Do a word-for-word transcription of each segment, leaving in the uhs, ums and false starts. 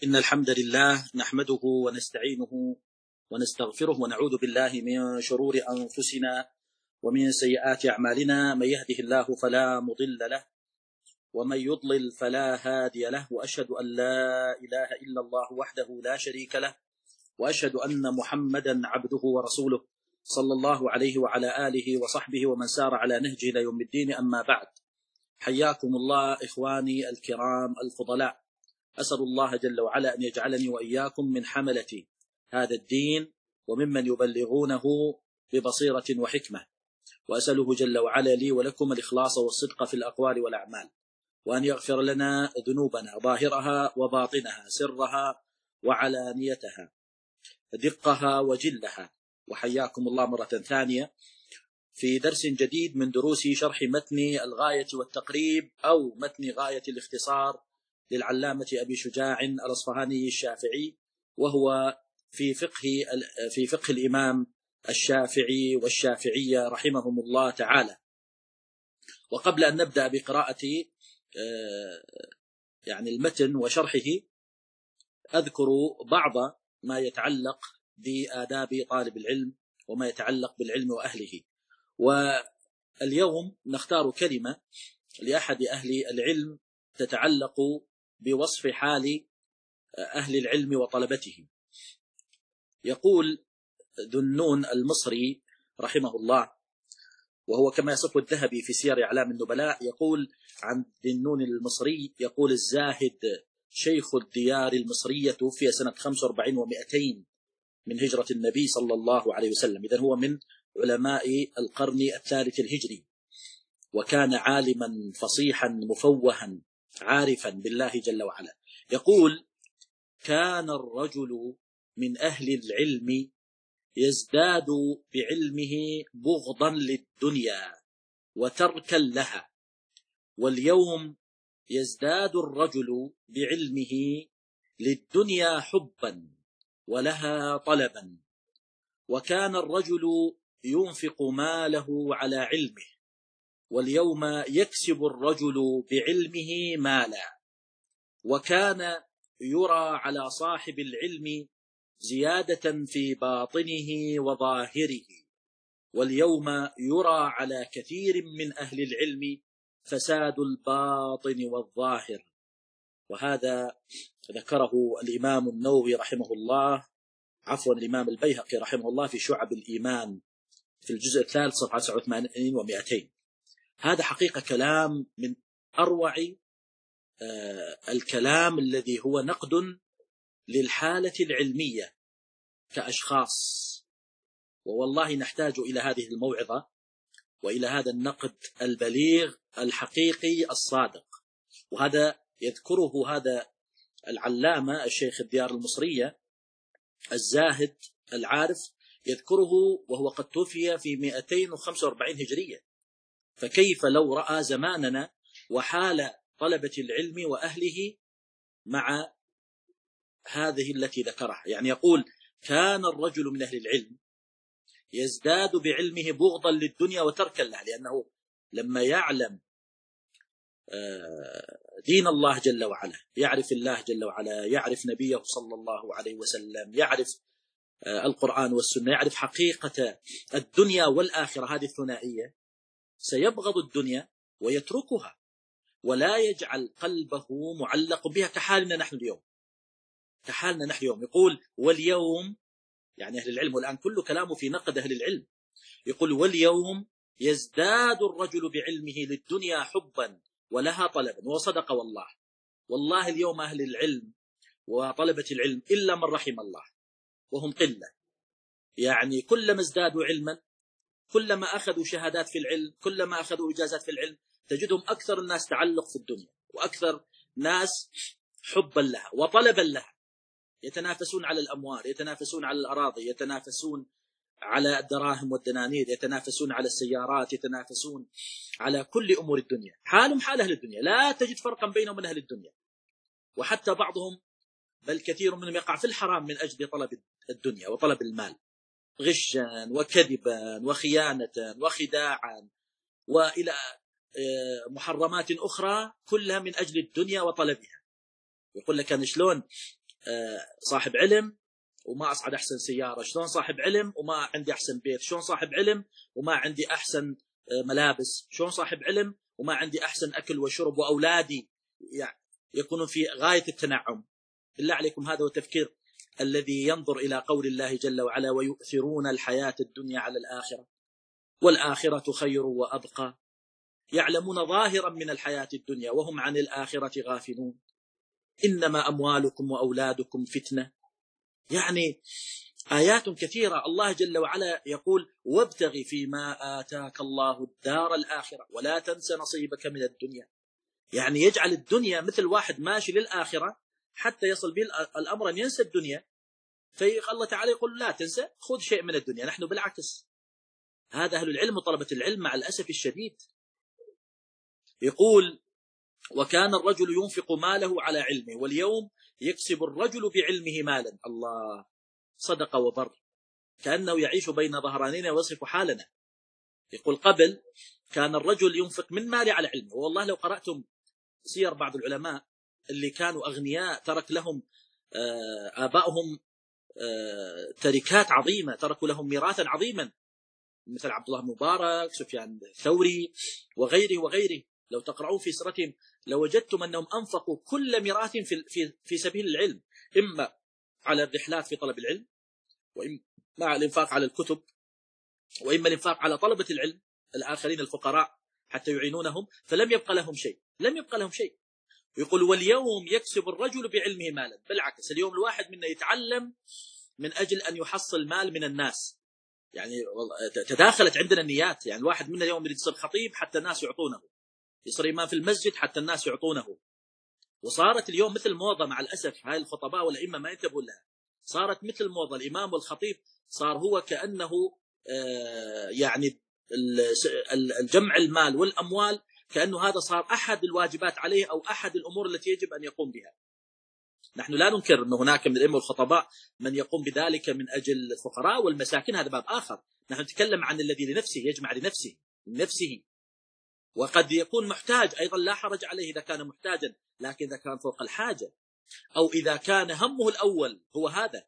إن الحمد لله نحمده ونستعينه ونستغفره ونعوذ بالله من شرور أنفسنا ومن سيئات أعمالنا. من يهده الله فلا مضل له ومن يضلل فلا هادي له، وأشهد أن لا إله إلا الله وحده لا شريك له، وأشهد أن محمدا عبده ورسوله صلى الله عليه وعلى آله وصحبه ومن سار على نهجه إلى يوم الدين. أما بعد، حياكم الله إخواني الكرام الفضلاء. أسأل الله جل وعلا أن يجعلني وإياكم من حملة هذا الدين وممن يبلغونه ببصيرة وحكمة، وأسأله جل وعلا لي ولكم الإخلاص والصدق في الأقوال والأعمال، وأن يغفر لنا ذنوبنا ظاهرها وباطنها، سرها وعلانيتها، دقها وجلها. وحياكم الله مرة ثانية في درس جديد من دروس شرح متن الغاية والتقريب أو متن غاية الاختصار للعلامة أبي شجاع الأصفهاني الشافعي، وهو في فقه في فقه الإمام الشافعي والشافعية رحمهم الله تعالى. وقبل أن نبدأ بقراءة يعني المتن وشرحه، أذكر بعض ما يتعلق بآداب طالب العلم وما يتعلق بالعلم وأهله. واليوم نختار كلمة لأحد أهل العلم تتعلق بوصف حال أهل العلم وطلبتهم. يقول ذو النون المصري رحمه الله، وهو كما يصف الذهبي في سير أعلام النبلاء، يقول عن ذي النون المصري، يقول الزاهد شيخ الديار المصرية توفي سنة خمسة وأربعين ومئتين من هجرة النبي صلى الله عليه وسلم. إذن هو من علماء القرن الثالث الهجري، وكان عالما فصيحا مفوها عارفا بالله جل وعلا. يقول: كان الرجل من أهل العلم يزداد بعلمه بغضا للدنيا وتركا لها، واليوم يزداد الرجل بعلمه للدنيا حبا ولها طلبا. وكان الرجل ينفق ماله على علمه، واليوم يكسب الرجل بعلمه مالا. وكان يرى على صاحب العلم زيادة في باطنه وظاهره، واليوم يرى على كثير من أهل العلم فساد الباطن والظاهر. وهذا ذكره الإمام النووي رحمه الله، عفوا الإمام البيهقي رحمه الله في شعب الإيمان في الجزء الثالث صفحة تسعة وثمانين ومئتين. هذا حقيقة كلام من أروع آه الكلام الذي هو نقد للحالة العلمية كأشخاص. ووالله نحتاج إلى هذه الموعظة وإلى هذا النقد البليغ الحقيقي الصادق. وهذا يذكره هذا العلامة الشيخ الديار المصرية الزاهد العارف، يذكره وهو قد توفي في مئتين وخمسة وأربعين هجرية. فكيف لو رأى زماننا وحال طلبة العلم وأهله مع هذه التي ذكرها؟ يعني يقول: كان الرجل من أهل العلم يزداد بعلمه بغضا للدنيا وتركا لها، لأنه لما يعلم دين الله جل وعلا، يعرف الله جل وعلا، يعرف نبيه صلى الله عليه وسلم، يعرف القرآن والسنة، يعرف حقيقة الدنيا والآخرة، هذه الثنائية، سيبغض الدنيا ويتركها ولا يجعل قلبه معلق بها كحالنا نحن اليوم. كحالنا نحن اليوم. يقول: واليوم، يعني أهل العلم، والآن كل كلامه في نقد أهل العلم، يقول: واليوم يزداد الرجل بعلمه للدنيا حبا ولها طلبا. وصدق والله. والله اليوم أهل العلم وطلبة العلم إلا من رحم الله، وهم قلة. يعني كلما ازدادوا علما، كلما أخذوا شهادات في العلم، كلما أخذوا إجازات في العلم، تجدهم أكثر الناس تعلق في الدنيا، وأكثر ناس حبا لها وطلبا لها. يتنافسون على الأموال، يتنافسون على الأراضي، يتنافسون على الدراهم والدنانير، يتنافسون على السيارات، يتنافسون على كل أمور الدنيا. حالهم حال أهل الدنيا، لا تجد فرقا بينهم وبين أهل الدنيا. وحتى بعضهم، بل كثير منهم، يقع في الحرام من أجل طلب الدنيا وطلب المال، غشا وكذبا وخيانة وخداعا وإلى محرمات أخرى، كلها من أجل الدنيا وطلبها. يقول لك أنا شلون صاحب علم وما أصعد أحسن سيارة، شلون صاحب علم وما عندي أحسن بيت، شلون صاحب علم وما عندي أحسن ملابس، شلون صاحب علم وما عندي أحسن أكل وشرب، وأولادي يعني يكونون في غاية التنعم. بالله عليكم، هذا هو التفكير الذي ينظر إلى قول الله جل وعلا: ويؤثرون الحياة الدنيا على الآخرة والآخرة خير وأبقى، يعلمون ظاهرا من الحياة الدنيا وهم عن الآخرة غافلون، إنما أموالكم وأولادكم فتنة. يعني آيات كثيرة. الله جل وعلا يقول: وابتغ فيما آتاك الله الدار الآخرة ولا تنس نصيبك من الدنيا. يعني يجعل الدنيا مثل واحد ماشي للآخرة حتى يصل به الأمر أن ينسى الدنيا، فالله تعالى يقول: لا تنسى، خذ شيء من الدنيا. نحن بالعكس، هذا أهل العلم وطلبة العلم مع الأسف الشديد. يقول: وكان الرجل ينفق ماله على علمه واليوم يكسب الرجل بعلمه مالا. الله، صدق وبر، كأنه يعيش بين ظهرانينا ويصف حالنا. يقول: قبل كان الرجل ينفق من ماله على علمه. والله لو قرأتم سير بعض العلماء اللي كانوا أغنياء ترك لهم آبائهم تركات عظيمة، تركوا لهم ميراثا عظيما، مثل عبد الله مبارك، سفيان الثوري وغيره وغيره. لو تقرؤون في سيرتهم لوجدتم أنهم أنفقوا كل ميراث في في في سبيل العلم، إما على الرحلات في طلب العلم، وإما مع الإنفاق على الكتب، وإما الإنفاق على طلبة العلم الآخرين الفقراء حتى يعينونهم، فلم يبقى لهم شيء، لم يبقى لهم شيء. يقول: واليوم يكسب الرجل بعلمه مالا. بالعكس، اليوم الواحد منا يتعلم من أجل أن يحصل مال من الناس. يعني تداخلت عندنا النيات. يعني الواحد منا اليوم يريد يصير خطيب حتى الناس يعطونه، يصير إمام في المسجد حتى الناس يعطونه. وصارت اليوم مثل موضة، مع الأسف هاي الخطباء والأئمة ما ينتبهون لها، صارت مثل موضة. الإمام والخطيب صار هو كأنه يعني الجمع المال والأموال، كأنه هذا صار أحد الواجبات عليه أو أحد الأمور التي يجب أن يقوم بها. نحن لا ننكر أن هناك من الأئمة والخطباء من يقوم بذلك من أجل الفقراء والمساكين، هذا باب آخر. نحن نتكلم عن الذي لنفسه، يجمع لنفسه لنفسه، وقد يكون محتاج أيضا، لا حرج عليه إذا كان محتاجا، لكن إذا كان فوق الحاجة أو إذا كان همه الأول هو هذا،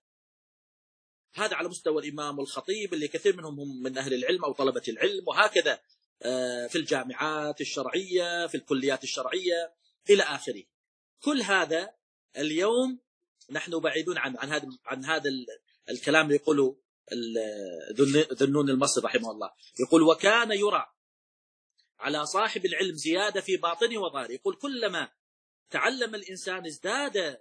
هذا على مستوى الإمام والخطيب اللي كثير منهم هم من أهل العلم أو طلبة العلم، وهكذا في الجامعات الشرعية، في الكليات الشرعية إلى آخره. كل هذا اليوم نحن بعيدون عن عن هذا عن هذا الكلام اللي يقوله ذنون المصري رحمه الله. يقول: وكان يرى على صاحب العلم زيادة في باطنه وظاهره. يقول: كلما تعلم الإنسان ازداد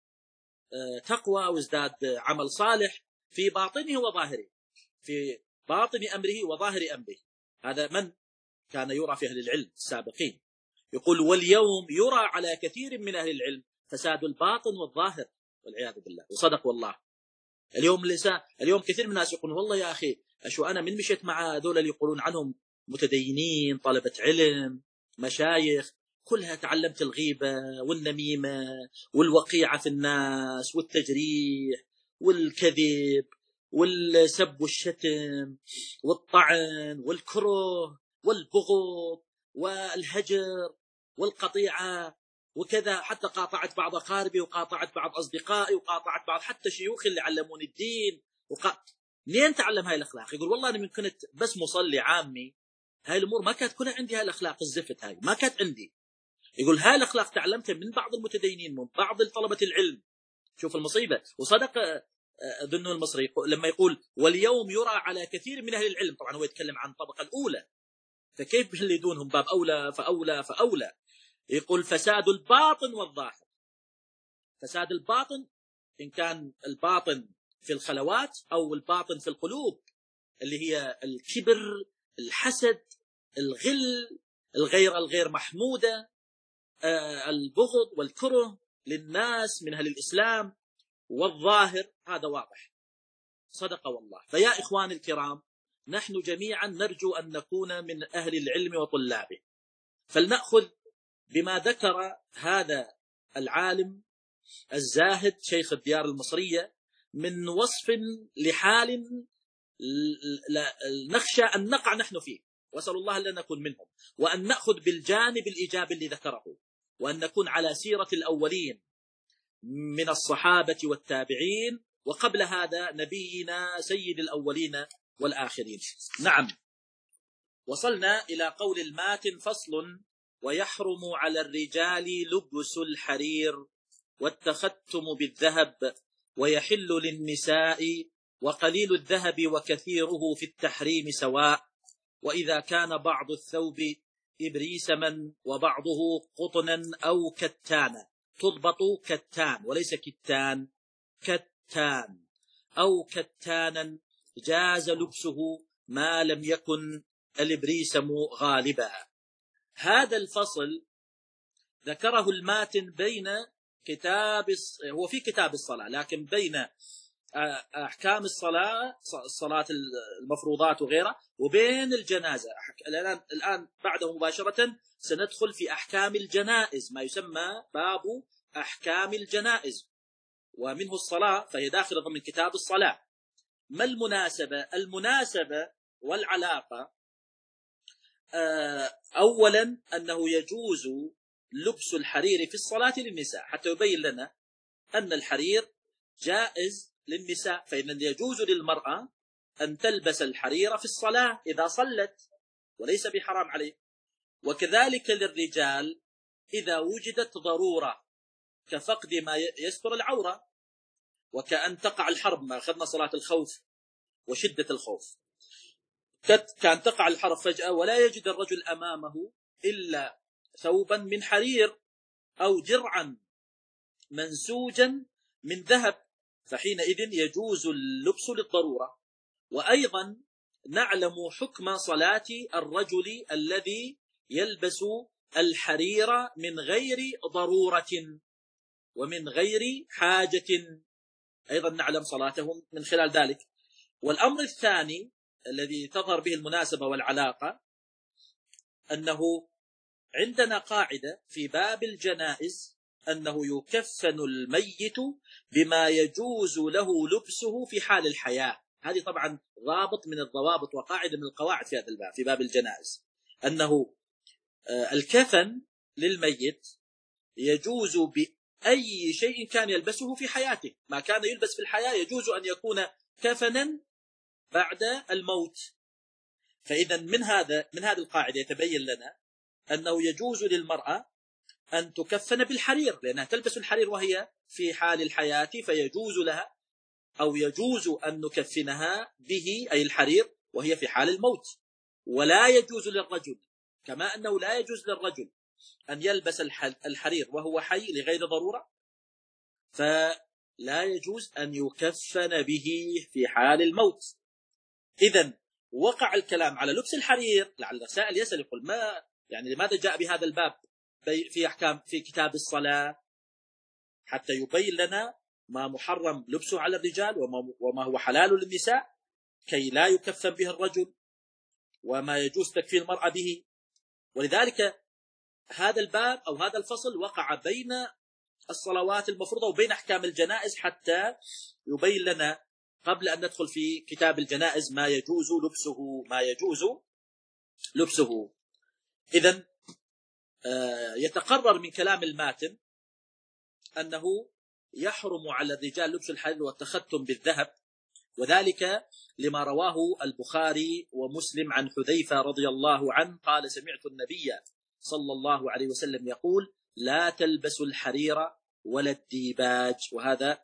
تقوى وازداد عمل صالح في باطنه وظاهره، في باطن أمره وظاهر أمره. هذا من كان يرى في أهل العلم السابقين. يقول: واليوم يرى على كثير من أهل العلم فساد الباطن والظاهر والعياذ بالله. وصدق والله. اليوم لسا اليوم كثير من الناس يقولون: والله يا أخي أشو أنا من مشيت مع هذول اللي يقولون عنهم متدينين، طلبة علم، مشايخ، كلها تعلمت الغيبة والنميمة والوقيعة في الناس والتجريح والكذب والسب والشتم والطعن والكره والبغض والهجر والقطيعة وكذا، حتى قاطعت بعض أقاربي وقاطعت بعض أصدقائي وقاطعت بعض حتى شيوخي اللي علموني الدين. وقا... منين تعلم هاي الأخلاق؟ يقول: والله أنا من كنت بس مصلي عامي، هاي الأمور ما كانت كلها عندي، هاي الأخلاق الزفت هاي ما كانت عندي. يقول: هاي الأخلاق تعلمتها من بعض المتدينين، من بعض طلبة العلم. شوف المصيبة. وصدق ذنون المصري لما يقول: واليوم يرى على كثير من أهل العلم. طبعا هو يتكلم عن الطبقة الأولى، فكيف اللي دونهم باب أولى فأولى فأولى. يقول: فساد الباطن والظاهر. فساد الباطن إن كان الباطن في الخلوات أو الباطن في القلوب، اللي هي الكبر، الحسد، الغل، الغير الغير محمودة، البغض والكره للناس من أهل الإسلام. والظاهر هذا واضح. صدق والله. فيا إخواني الكرام، نحن جميعا نرجو أن نكون من أهل العلم وطلابه، فلنأخذ بما ذكر هذا العالم الزاهد شيخ الديار المصرية من وصف لحال نخشى أن نقع نحن فيه، وأسأل الله أن نكون منهم، وأن نأخذ بالجانب الإيجابي اللي ذكره، وأن نكون على سيرة الأولين من الصحابة والتابعين، وقبل هذا نبينا سيد الأولين والآخرين. نعم، وصلنا إلى قول الماتن: فصل: ويحرم على الرجال لبس الحرير والتختم بالذهب، ويحل للنساء، وقليل الذهب وكثيره في التحريم سواء، وإذا كان بعض الثوب إبريسما وبعضه قطنا أو كتانا. تضبط كتان وليس كتان، كتان أو كتانا، جاز لبسه ما لم يكن الإبريسم غالبا. هذا الفصل ذكره الماتن بين كتاب، هو في كتاب الصلاة، لكن بين أحكام الصلاة، الصلاة المفروضات وغيرها، وبين الجنازة. الآن الآن بعده مباشرة سندخل في أحكام الجنائز، ما يسمى باب أحكام الجنائز، ومنه الصلاة، فهي داخلة ضمن كتاب الصلاة. ما المناسبة؟ المناسبة والعلاقة أولا أنه يجوز لبس الحرير في الصلاة للنساء، حتى يبين لنا أن الحرير جائز للنساء، فإن يجوز للمرأة أن تلبس الحرير في الصلاة إذا صلت، وليس بحرام عليه. وكذلك للرجال إذا وجدت ضرورة كفقد ما يستر العورة، وكأن تقع الحرب، ما أخذنا صلاة الخوف وشدة الخوف، كان تقع الحرب فجأة ولا يجد الرجل أمامه إلا ثوبا من حرير أو درعا منسوجا من ذهب، فحينئذ يجوز اللبس للضرورة. وأيضا نعلم حكم صلاة الرجل الذي يلبس الحرير من غير ضرورة ومن غير حاجة، أيضا نعلم صلاتهم من خلال ذلك. والأمر الثاني الذي تظهر به المناسبة والعلاقة أنه عندنا قاعدة في باب الجنائز أنه يكفن الميت بما يجوز له لبسه في حال الحياة. هذه طبعا ضابط من الضوابط وقاعدة من القواعد في هذا الباب، في باب الجنائز، أنه الكفن للميت يجوز بأي شيء كان يلبسه في حياته. ما كان يلبس في الحياة يجوز أن يكون كفنا بعد الموت. فإذا من هذا من هذه القاعدة يتبين لنا أنه يجوز للمرأة أن تكفن بالحرير، لأنها تلبس الحرير وهي في حال الحياة، فيجوز لها أو يجوز أن نكفنها به، أي الحرير، وهي في حال الموت. ولا يجوز للرجل، كما أنه لا يجوز للرجل أن يلبس الحرير وهو حي لغير ضرورة، فلا يجوز أن يكفن به في حال الموت. إذن وقع الكلام على لبس الحرير. لعل السائل يسأل يقول: ما يعني لماذا جاء بهذا الباب في أحكام في كتاب الصلاة؟ حتى يبين لنا ما محرم لبسه على الرجال وما هو حلال للنساء، كي لا يكفن به الرجل، وما يجوز تكفين المرأة به. ولذلك هذا الباب أو هذا الفصل وقع بين الصلوات المفروضة وبين أحكام الجنائز، حتى يبين لنا قبل أن ندخل في كتاب الجنائز ما يجوز لبسه ما يجوز لبسه. إذن يتقرر من كلام الماتن أنه يحرم على الرجال لبس الحرير والتختم بالذهب، وذلك لما رواه البخاري ومسلم عن حذيفة رضي الله عنه قال: سمعت النبي صلى الله عليه وسلم يقول: لا تلبسوا الحرير ولا الديباج. وهذا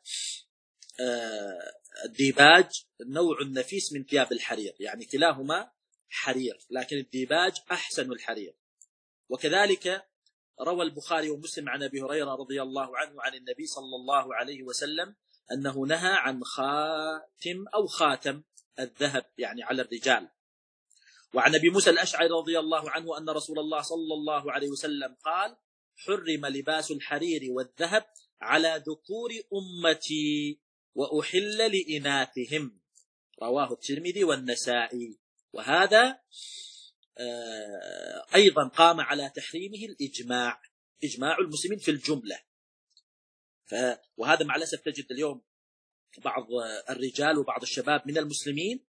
الديباج نوع نفيس من ثياب الحرير، يعني كلاهما حرير، لكن الديباج أحسن الحرير. وكذلك روى البخاري ومسلم عن أبي هريرة رضي الله عنه عن النبي صلى الله عليه وسلم أنه نهى عن خاتم أو خاتم الذهب يعني على الرجال. وعن أبي موسى الأشعري رضي الله عنه أن رسول الله صلى الله عليه وسلم قال: حرم لباس الحرير والذهب على ذكور أمتي وأحل لإناثهم. رواه الترمذي والنسائي. وهذا أيضا قام على تحريمه الإجماع، إجماع المسلمين في الجملة. وهذا مع الأسف تجد اليوم بعض الرجال وبعض الشباب من المسلمين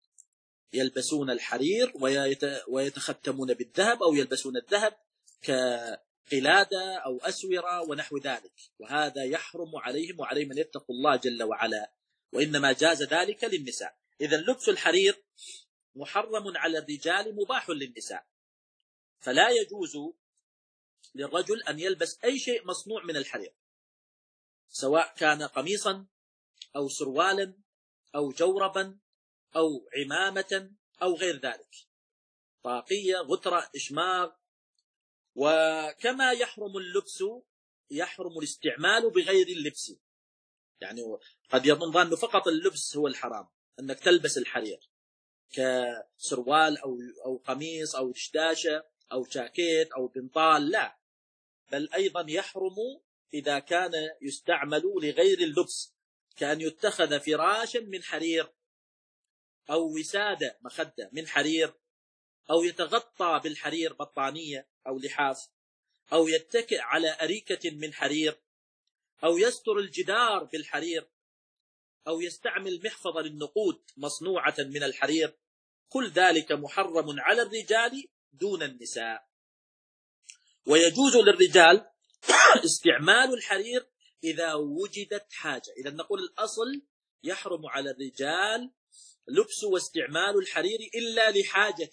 يلبسون الحرير ويتختمون بالذهب أو يلبسون الذهب قلادة أو أسورة ونحو ذلك، وهذا يحرم عليهم وعلى من يتقوا الله جل وعلا، وإنما جاز ذلك للنساء. إذا لبس الحرير محرم على الرجال مباح للنساء، فلا يجوز للرجل أن يلبس أي شيء مصنوع من الحرير، سواء كان قميصا أو سروالا أو جوربا أو عمامة أو غير ذلك، طاقية، غترة، إشماغ. وكما يحرم اللبس يحرم الاستعمال بغير اللبس، يعني قد يظن أنه فقط اللبس هو الحرام، أنك تلبس الحرير كسروال أو أو قميص أو دشداشة أو جاكيت أو بنطال، لا، بل أيضا يحرم إذا كان يستعمل لغير اللبس، كأن يتخذ فراشا من حرير أو وسادة مخدة من حرير، أو يتغطى بالحرير بطانية أو لحاف، أو يتكئ على أريكة من حرير، أو يستر الجدار بالحرير، أو يستعمل محفظة للنقود مصنوعة من الحرير. كل ذلك محرم على الرجال دون النساء. ويجوز للرجال استعمال الحرير إذا وجدت حاجة. إذا نقول الأصل يحرم على الرجال لبس واستعمال الحرير إلا لحاجة،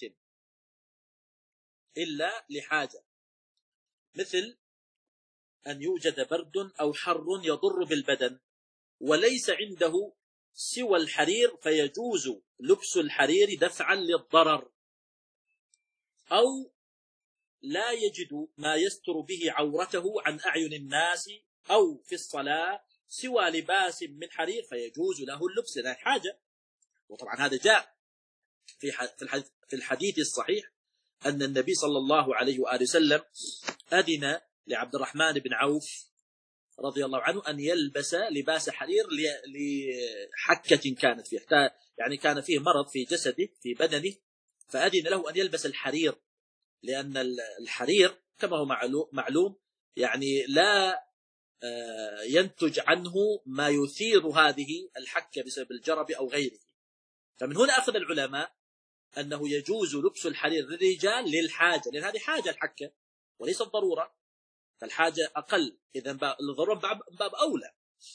إلا لحاجة، مثل أن يوجد برد أو حر يضر بالبدن وليس عنده سوى الحرير، فيجوز لبس الحرير دفعا للضرر، أو لا يجد ما يستر به عورته عن أعين الناس أو في الصلاة سوى لباس من حرير، فيجوز له اللبس لها حاجة. وطبعا هذا جاء في الحديث الصحيح أن النبي صلى الله عليه وآله وسلم أذن لعبد الرحمن بن عوف رضي الله عنه أن يلبس لباس حرير لحكة كانت فيه، يعني كان فيه مرض في جسده في بدنه، فأذن له أن يلبس الحرير، لأن الحرير كما هو معلوم يعني لا ينتج عنه ما يثير هذه الحكة بسبب الجرب أو غيره. فمن هنا أخذ العلماء أنه يجوز لبس الحرير للرجال للحاجة، لأن هذه حاجة الحكة وليس الضرورة، فالحاجة أقل، إذا الضرورة باب أولى.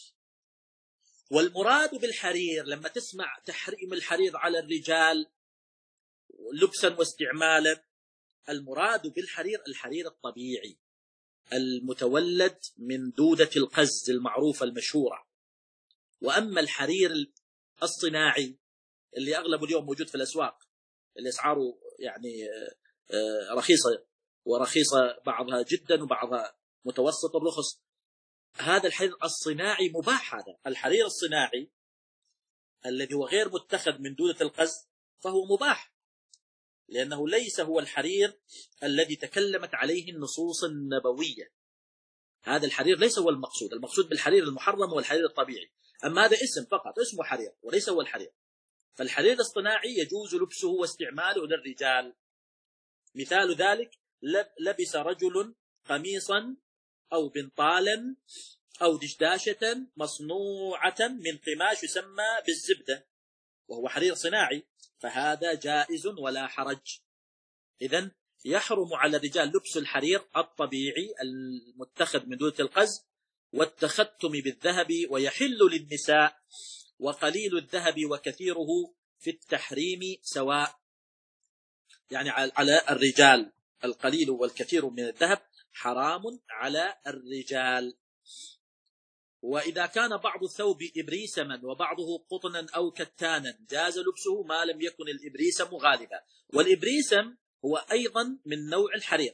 والمراد بالحرير لما تسمع تحريم الحرير على الرجال لبسا واستعمالا، المراد بالحرير الحرير الطبيعي المتولد من دودة القز المعروفة المشهورة. وأما الحرير الصناعي اللي أغلب اليوم موجود في الأسواق، اللي أسعاره يعني رخيصة ورخيصة بعضها جدا وبعضها متوسط الرخص، هذا الحرير الصناعي مباح. هذا الحرير الصناعي الذي هو غير متخذ من دودة القز فهو مباح، لأنه ليس هو الحرير الذي تكلمت عليه النصوص النبوية. هذا الحرير ليس هو المقصود، المقصود بالحرير المحرم هو الحرير الطبيعي، أما هذا اسم فقط، اسمه حرير وليس هو الحرير. فالحرير الصناعي يجوز لبسه واستعماله للرجال. مثال ذلك لبس رجل قميصا أو بنطالا أو دشداشة مصنوعة من قماش يسمى بالزبدة وهو حرير صناعي، فهذا جائز ولا حرج. إذن يحرم على الرجال لبس الحرير الطبيعي المتخذ من دودة القز والتختم بالذهب، ويحل للنساء، وقليل الذهب وكثيره في التحريم سواء. يعني على الرجال القليل والكثير من الذهب حرام على الرجال. وإذا كان بعض الثوب إبريسما وبعضه قطنا أو كتانا جاز لبسه ما لم يكن الإبريسم غالبا. والإبريسم هو أيضا من نوع الحرير،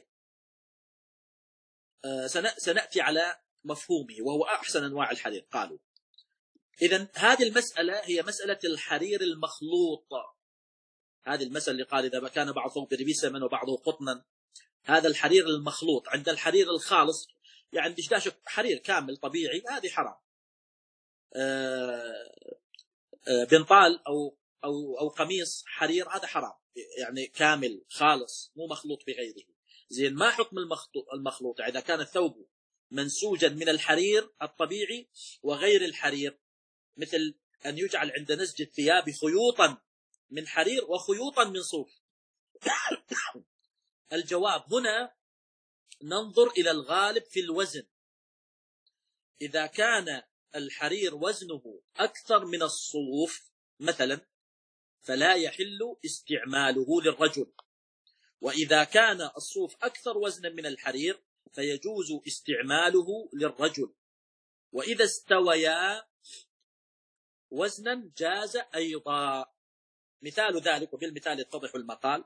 سنأتي على مفهومه، وهو أحسن أنواع الحرير قالوا. إذن هذه المسألة هي مسألة الحرير المخلوط. هذه المسألة اللي قال إذا كان بعض ثوب إبريسما وبعضه قطنا، هذا الحرير المخلوط. عند الحرير الخالص يعني دشداش حرير كامل طبيعي هذه حرام. بنطال أو أو أو قميص حرير هذا حرام، يعني كامل خالص مو مخلوط بغيره. زين، ما حكم المخلوط؟ إذا كان الثوب منسوجا من الحرير الطبيعي وغير الحرير، مثل أن يجعل عند نسج الثياب خيوطا من حرير وخيوطا من صوف. الجواب هنا ننظر إلى الغالب في الوزن. إذا كان الحرير وزنه أكثر من الصوف مثلا فلا يحل استعماله للرجل، وإذا كان الصوف أكثر وزنا من الحرير فيجوز استعماله للرجل، وإذا استويا وزنا جاز أيضا. مثال ذلك، وبالمثال يتضح المقال،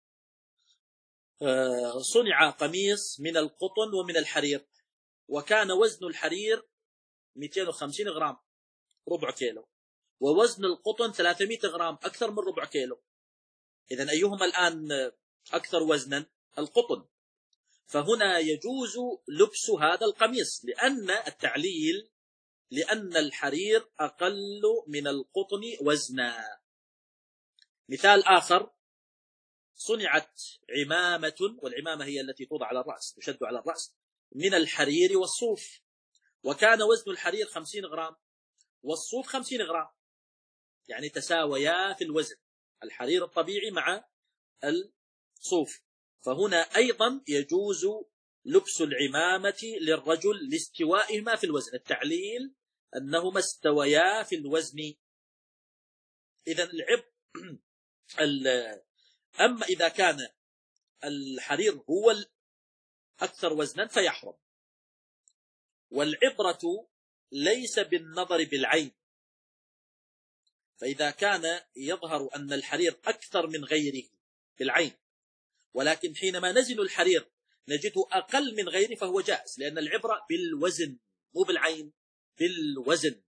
صنع قميص من القطن ومن الحرير، وكان وزن الحرير مئتين وخمسين غرام ربع كيلو، ووزن القطن ثلاثمئة غرام أكثر من ربع كيلو. إذن أيهما الآن أكثر وزنا؟ القطن. فهنا يجوز لبس هذا القميص لأن التعليل لأن الحرير أقل من القطن وزنا. مثال آخر، صنعت عمامة، والعمامة هي التي توضع على الرأس تشد على الرأس، من الحرير والصوف، وكان وزن الحرير خمسين غرام والصوف خمسين غرام، يعني تساويا في الوزن، الحرير الطبيعي مع الصوف. فهنا أيضا يجوز لبس العمامة للرجل لاستوائهما في الوزن، التعليل أنهما استويا في الوزن. إذن العب أما إذا كان الحرير هو الأكثر وزنا فيحرم. والعبرة ليس بالنظر بالعين، فإذا كان يظهر أن الحرير أكثر من غيره بالعين، ولكن حينما نزن الحرير نجده أقل من غيره فهو جائز، لأن العبرة بالوزن مو بالعين، بالوزن.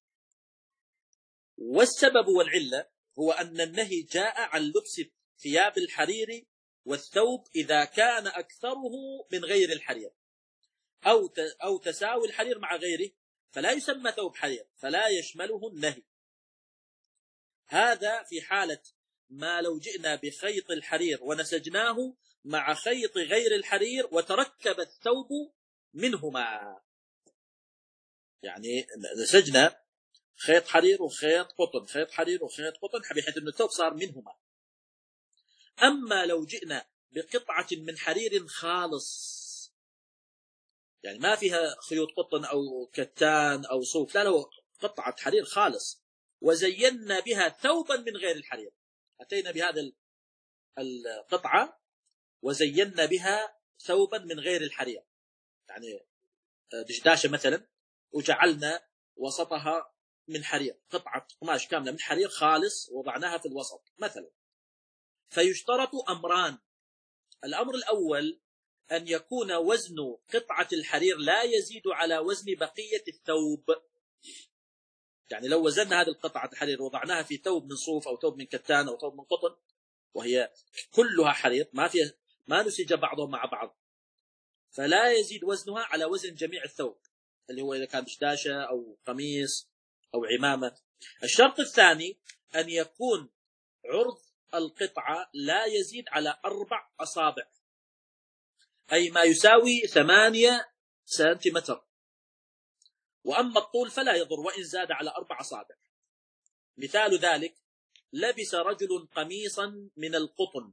والسبب والعلة هو أن النهي جاء عن لبس ثياب الحرير والثوب إذا كان أكثره من غير الحرير، أو أو تساوي الحرير مع غيره، فلا يسمى ثوب حرير، فلا يشمله النهي. هذا في حالة ما لو جئنا بخيط الحرير ونسجناه مع خيط غير الحرير وتركب الثوب منهما، يعني نسجنا خيط حرير وخيط قطن، خيط حرير وخيط قطن، بحيث أن الثوب صار منهما. أما لو جئنا بقطعة من حرير خالص، يعني ما فيها خيوط قطن أو كتان أو صوف، لا لا، قطعة حرير خالص، وزينا بها ثوبا من غير الحرير، أتينا بهذا القطعة وزينا بها ثوبا من غير الحرير، يعني دشداشة مثلا، وجعلنا وسطها من حرير، قطعة قماش كاملة من حرير خالص وضعناها في الوسط مثلا. فيشترط أمران: الأمر الأول أن يكون وزن قطعة الحرير لا يزيد على وزن بقية الثوب، يعني لو وزننا هذه القطعة الحرير وضعناها في ثوب من صوف أو ثوب من كتان أو ثوب من قطن وهي كلها حرير، ما فيها ما نسج بعضهم مع بعض، فلا يزيد وزنها على وزن جميع الثوب، اللي هو إذا كان دشداشة أو قميص أو عمامة. الشرط الثاني أن يكون عرض القطعة لا يزيد على أربع أصابع، أي ما يساوي ثمانية سنتيمتر، وأما الطول فلا يضر وإن زاد على أربع أصابع. مثال ذلك: لبس رجل قميصا من القطن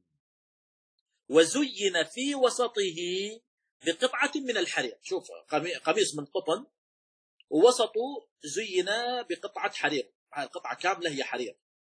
وزين في وسطه بقطعة من الحرير، شوف قميص من قطن ووسطه زين بقطعة حرير، هذه القطعة كاملة هي حرير،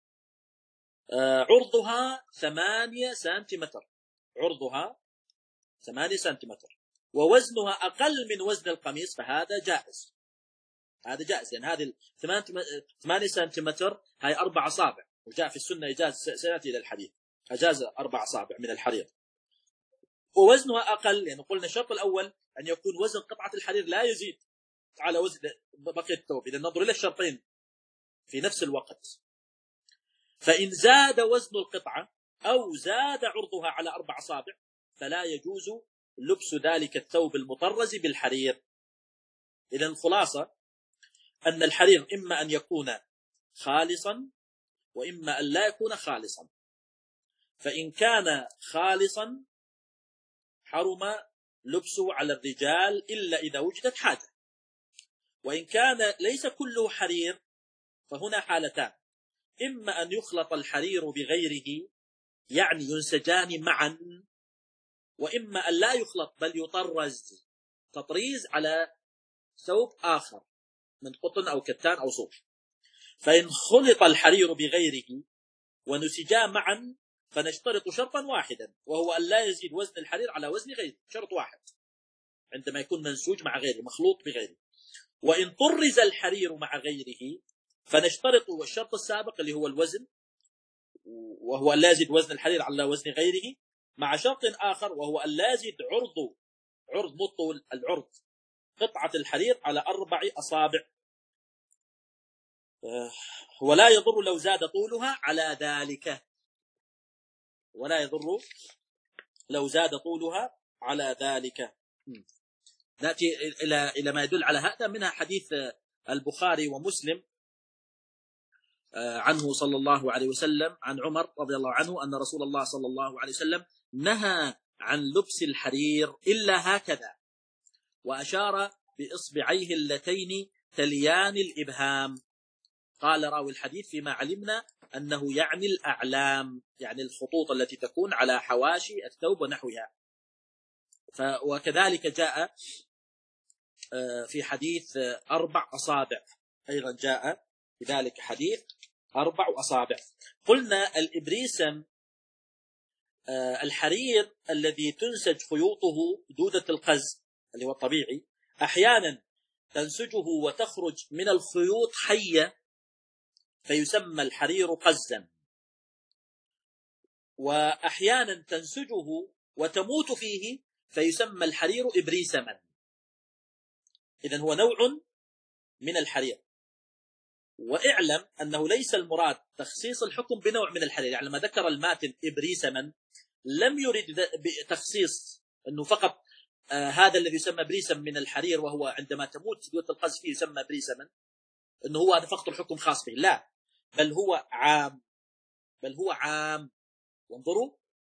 عرضها ثمانية سنتيمتر، عرضها ثمانية سنتيمتر، ووزنها أقل من وزن القميص، فهذا جائز، هذا جائز، لأن هذه ثمانية سنتيمتر هاي أربع أصابع، وجاء في السنة إجاز، سيأتي إلى الحديث، أجاز أربع أصابع من الحرير، ووزنها أقل، لأن قلنا الشرط الأول أن يكون وزن قطعة الحرير لا يزيد على وزن بقية الثوب، إذا ننظر إلى الشرطين في نفس الوقت. فإن زاد وزن القطعة أو زاد عرضها على أربع أصابع فلا يجوز لبس ذلك الثوب المطرز بالحرير. إذن الخلاصة أن الحرير إما أن يكون خالصا وإما أن لا يكون خالصا، فإن كان خالصا حرم لبسه على الرجال إلا إذا وجدت حاجة، وإن كان ليس كله حرير فهنا حالتان: إما أن يخلط الحرير بغيره، يعني ينسجان معا وإما أن لا يخلط بل يطرز تطريز على ثوب آخر من قطن أو كتان أو صوف. فإن خلط الحرير بغيره ونسجا معا فنشترط شرطا واحدا، وهو أن لا يزيد وزن الحرير على وزن غيره، شرط واحد عندما يكون منسوج مع غيره مخلوط بغيره. وإن طرز الحرير مع غيره فنشترط الشرط السابق اللي هو الوزن، وهو أن لا يزيد وزن الحرير على وزن غيره، مع شرط آخر وهو أن لا يزيد عرض عرض مطول العرض قطعة الحرير على أربع أصابع، ولا يضر لو زاد طولها على ذلك، ولا يضر لو زاد طولها على ذلك. نأتي إلى إلى ما يدل على هذا، منها حديث البخاري ومسلم عنه صلى الله عليه وسلم عن عمر رضي الله عنه أن رسول الله صلى الله عليه وسلم نهى عن لبس الحرير إلا هكذا، وأشار بإصبعيه اللتين تليان الإبهام. قال راوي الحديث فيما علمنا أنه يعني الأعلام، يعني الخطوط التي تكون على حواشي الثوب ونحوها. وكذلك جاء في حديث أربع أصابع، أيضا جاء في ذلك حديث أربع أصابع. قلنا الإبريسم الحرير الذي تنسج خيوطه دودة القز اللي هو الطبيعي، أحيانا تنسجه وتخرج من الخيوط حية فيسمى الحرير قزا، وأحيانا تنسجه وتموت فيه فيسمى الحرير إبريسما. إذن هو نوع من الحرير. واعلم أنه ليس المراد تخصيص الحكم بنوع من الحرير، يعني لما ذكر الماتن إبريسما لم يرد بتخصيص أنه فقط آه هذا الذي يسمى بريسم من الحرير، وهو عندما تموت دودة القز فيه يسمى بريسما، أنه هو هذا فقط الحكم خاص به، لا، بل هو عام، بل هو عام. وانظروا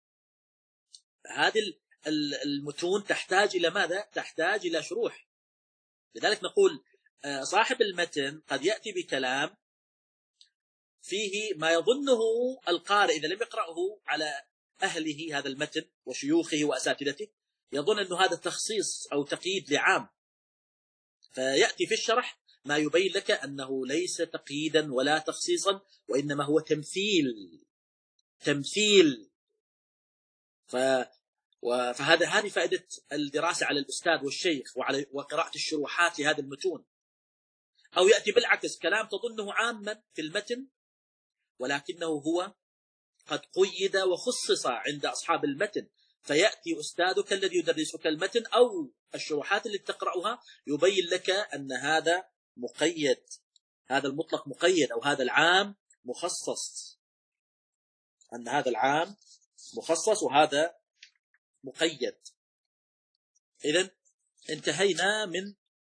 هذه المتون تحتاج إلى ماذا؟ تحتاج إلى شروح. لذلك نقول صاحب المتن قد يأتي بكلام فيه ما يظنه القارئ إذا لم يقرأه على أهله هذا المتن وشيوخه وأساتذته، يظن أنه هذا تخصيص أو تقييد لعام، فيأتي في الشرح ما يبين لك أنه ليس تقييدا ولا تخصيصا، وإنما هو تمثيل تمثيل ف فهذا هذه فائدة الدراسة على الأستاذ والشيخ وعلى وقراءة الشروحات لهذه المتون. أو يأتي بالعكس كلام تظنه عاما في المتن ولكنه هو قد قيد وخصص عند أصحاب المتن، فيأتي أستاذك الذي يدرسك المتن أو الشروحات اللي تقرأها يبين لك أن هذا مقيد، هذا المطلق مقيد، أو هذا العام مخصص، أن هذا العام مخصص وهذا مقيد. إذن انتهينا من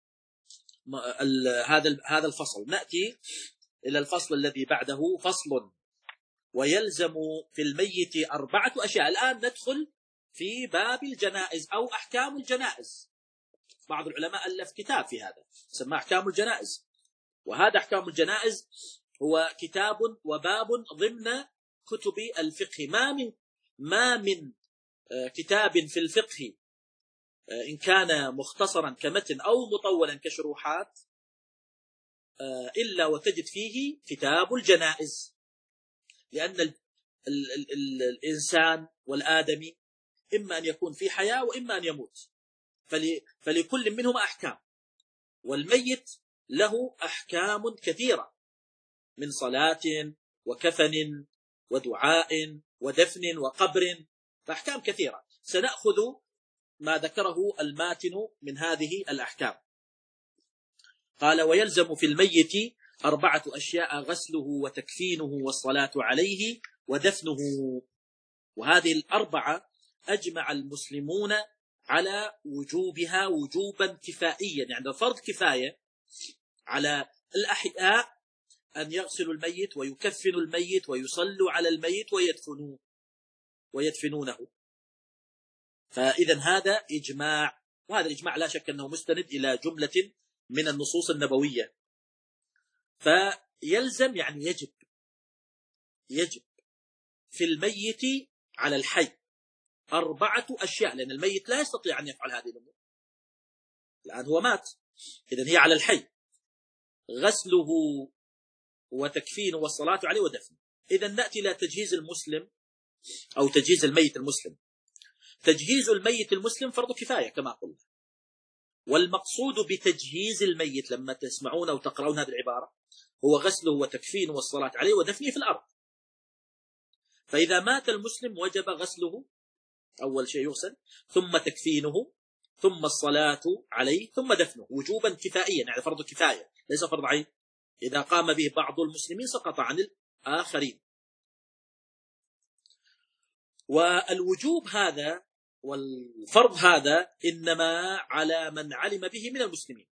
هذا هذا الفصل. نأتي إلى الفصل الذي بعده، فصل ويلزم في الميت أربعة أشياء. الآن ندخل في باب الجنائز أو أحكام الجنائز. بعض العلماء ألف كتاب في هذا سماه أحكام الجنائز، وهذا أحكام الجنائز هو كتاب وباب ضمن كتب الفقه. ما من ما من كتاب في الفقه إن كان مختصرا كمتن أو مطولا كشروحات إلا وتجد فيه كتاب الجنائز، لأن ال ال ال ال الإنسان والآدمي إما أن يكون في حياة وإما أن يموت، فلكل منهما أحكام، والميت له أحكام كثيرة من صلاة وكفن ودعاء ودفن وقبر، فأحكام كثيرة. سنأخذ ما ذكره الماتن من هذه الأحكام. قال ويلزم في الميت أربعة أشياء: غسله وتكفينه والصلاة عليه ودفنه. وهذه الأربعة أجمع المسلمون على وجوبها وجوبا كفائيا، يعني فرض كفاية على الأحياء أن يغسلوا الميت ويكفنوا الميت ويصلوا على الميت ويدفنوه ويدفنونه. فإذا هذا إجماع، وهذا الإجماع لا شك أنه مستند إلى جملة من النصوص النبوية. فيلزم يعني يجب، يجب في الميت على الحي، أربعة أشياء، لأن الميت لا يستطيع أن يفعل هذه الأمور، الآن هو مات، إذن هي على الحي: غسله وتكفينه والصلاة عليه ودفنه. إذن نأتي إلى تجهيز المسلم أو تجهيز الميت المسلم. تجهيز الميت المسلم فرض كفاية كما قلنا، والمقصود بتجهيز الميت لما تسمعون أو تقرؤون هذه العبارة هو غسله وتكفينه والصلاة عليه ودفنه في الأرض. فإذا مات المسلم وجب غسله، أول شيء يغسل، ثم تكفينه، ثم الصلاة عليه، ثم دفنه وجوبا كفائيا، يعني فرض كفاية ليس فرض عين. إذا قام به بعض المسلمين سقط عن الآخرين. والوجوب هذا والفرض هذا إنما على من علم به من المسلمين،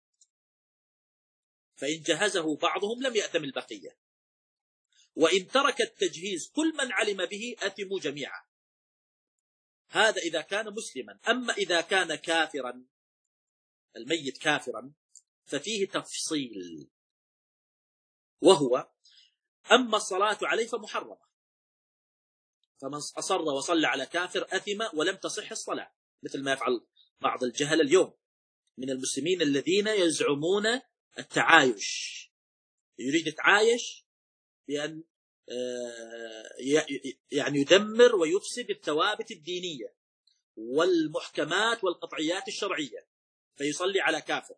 فإن جهزه بعضهم لم يأثم البقية، وإن ترك التجهيز كل من علم به أثموا جميعا. هذا إذا كان مسلما. أما إذا كان كافرا، الميت كافرا، ففيه تفصيل، وهو: أما الصلاة عليه فمحرمة، فمن أصر وصلى على كافر أثم ولم تصح الصلاة، مثل ما يفعل بعض الجهل اليوم من المسلمين الذين يزعمون التعايش، يريد يتعايش بأن يعني يدمر ويفسد الثوابت الدينية والمحكمات والقطعيات الشرعية، فيصلي على كافر.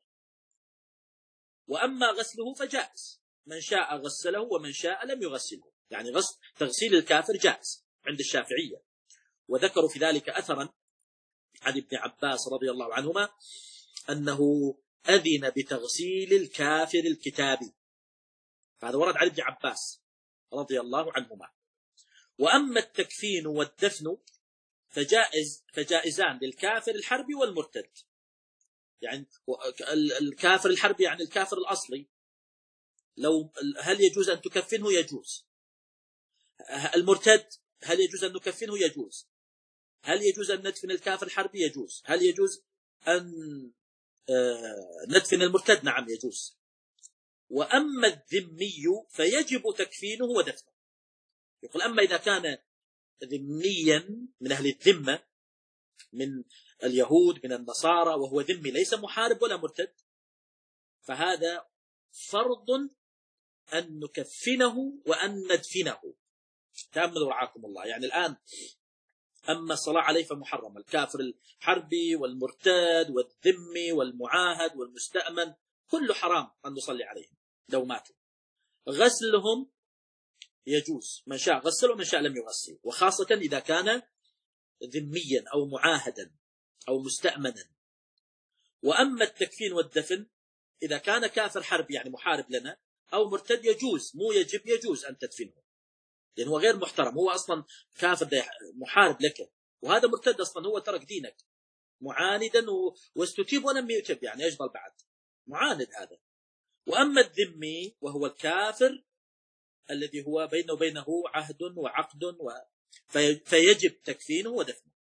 وأما غسله فجائز، من شاء غسله ومن شاء لم يغسله، يعني غسل تغسيل الكافر جائز عند الشافعية. وذكروا في ذلك أثرا عن ابن عباس رضي الله عنهما أنه أذن بتغسيل الكافر الكتابي، هذا ورد عن ابن عباس رضي الله عنهما. وأما التكفين والدفن فجائز فجائزان للكافر الحربي والمرتد. يعني الكافر الحربي يعني الكافر الأصلي، لو هل يجوز أن تكفنه؟ يجوز. المرتد هل يجوز أن نكفنه؟ يجوز. هل يجوز أن ندفن الكافر الحربي؟ يجوز. هل يجوز أن ندفن المرتد؟ نعم يجوز. وأما الذمي فيجب تكفينه ودفنه. يقول: أما إذا كان ذميا من أهل الذمة من اليهود من النصارى وهو ذمي ليس محارب ولا مرتد، فهذا فرض أن نكفنه وأن ندفنه. تأملوا رعاكم الله. يعني الآن أما الصلاة عليه فمحرم، الكافر الحربي والمرتد والذمي والمعاهد والمستأمن كله حرام أن نصلي عليهم لو ماتوا. غسلهم يجوز، من شاء غسل ومن شاء لم يغسل، وخاصة إذا كان ذميا أو معاهدا أو مستأمنا. وأما التكفين والدفن إذا كان كافر حرب يعني محارب لنا أو مرتد يجوز، مو يجب، يجوز أن تدفنه، لأن هو غير محترم، هو أصلا كافر محارب لك، وهذا مرتد أصلا هو ترك دينك معاندا واستتيب ولم يتب، يعني يجضل بعد معاند هذا. وأما الذمي وهو الكافر الذي هو بينه وبينه عهد وعقد و... في... فيجب تكفينه ودفنه،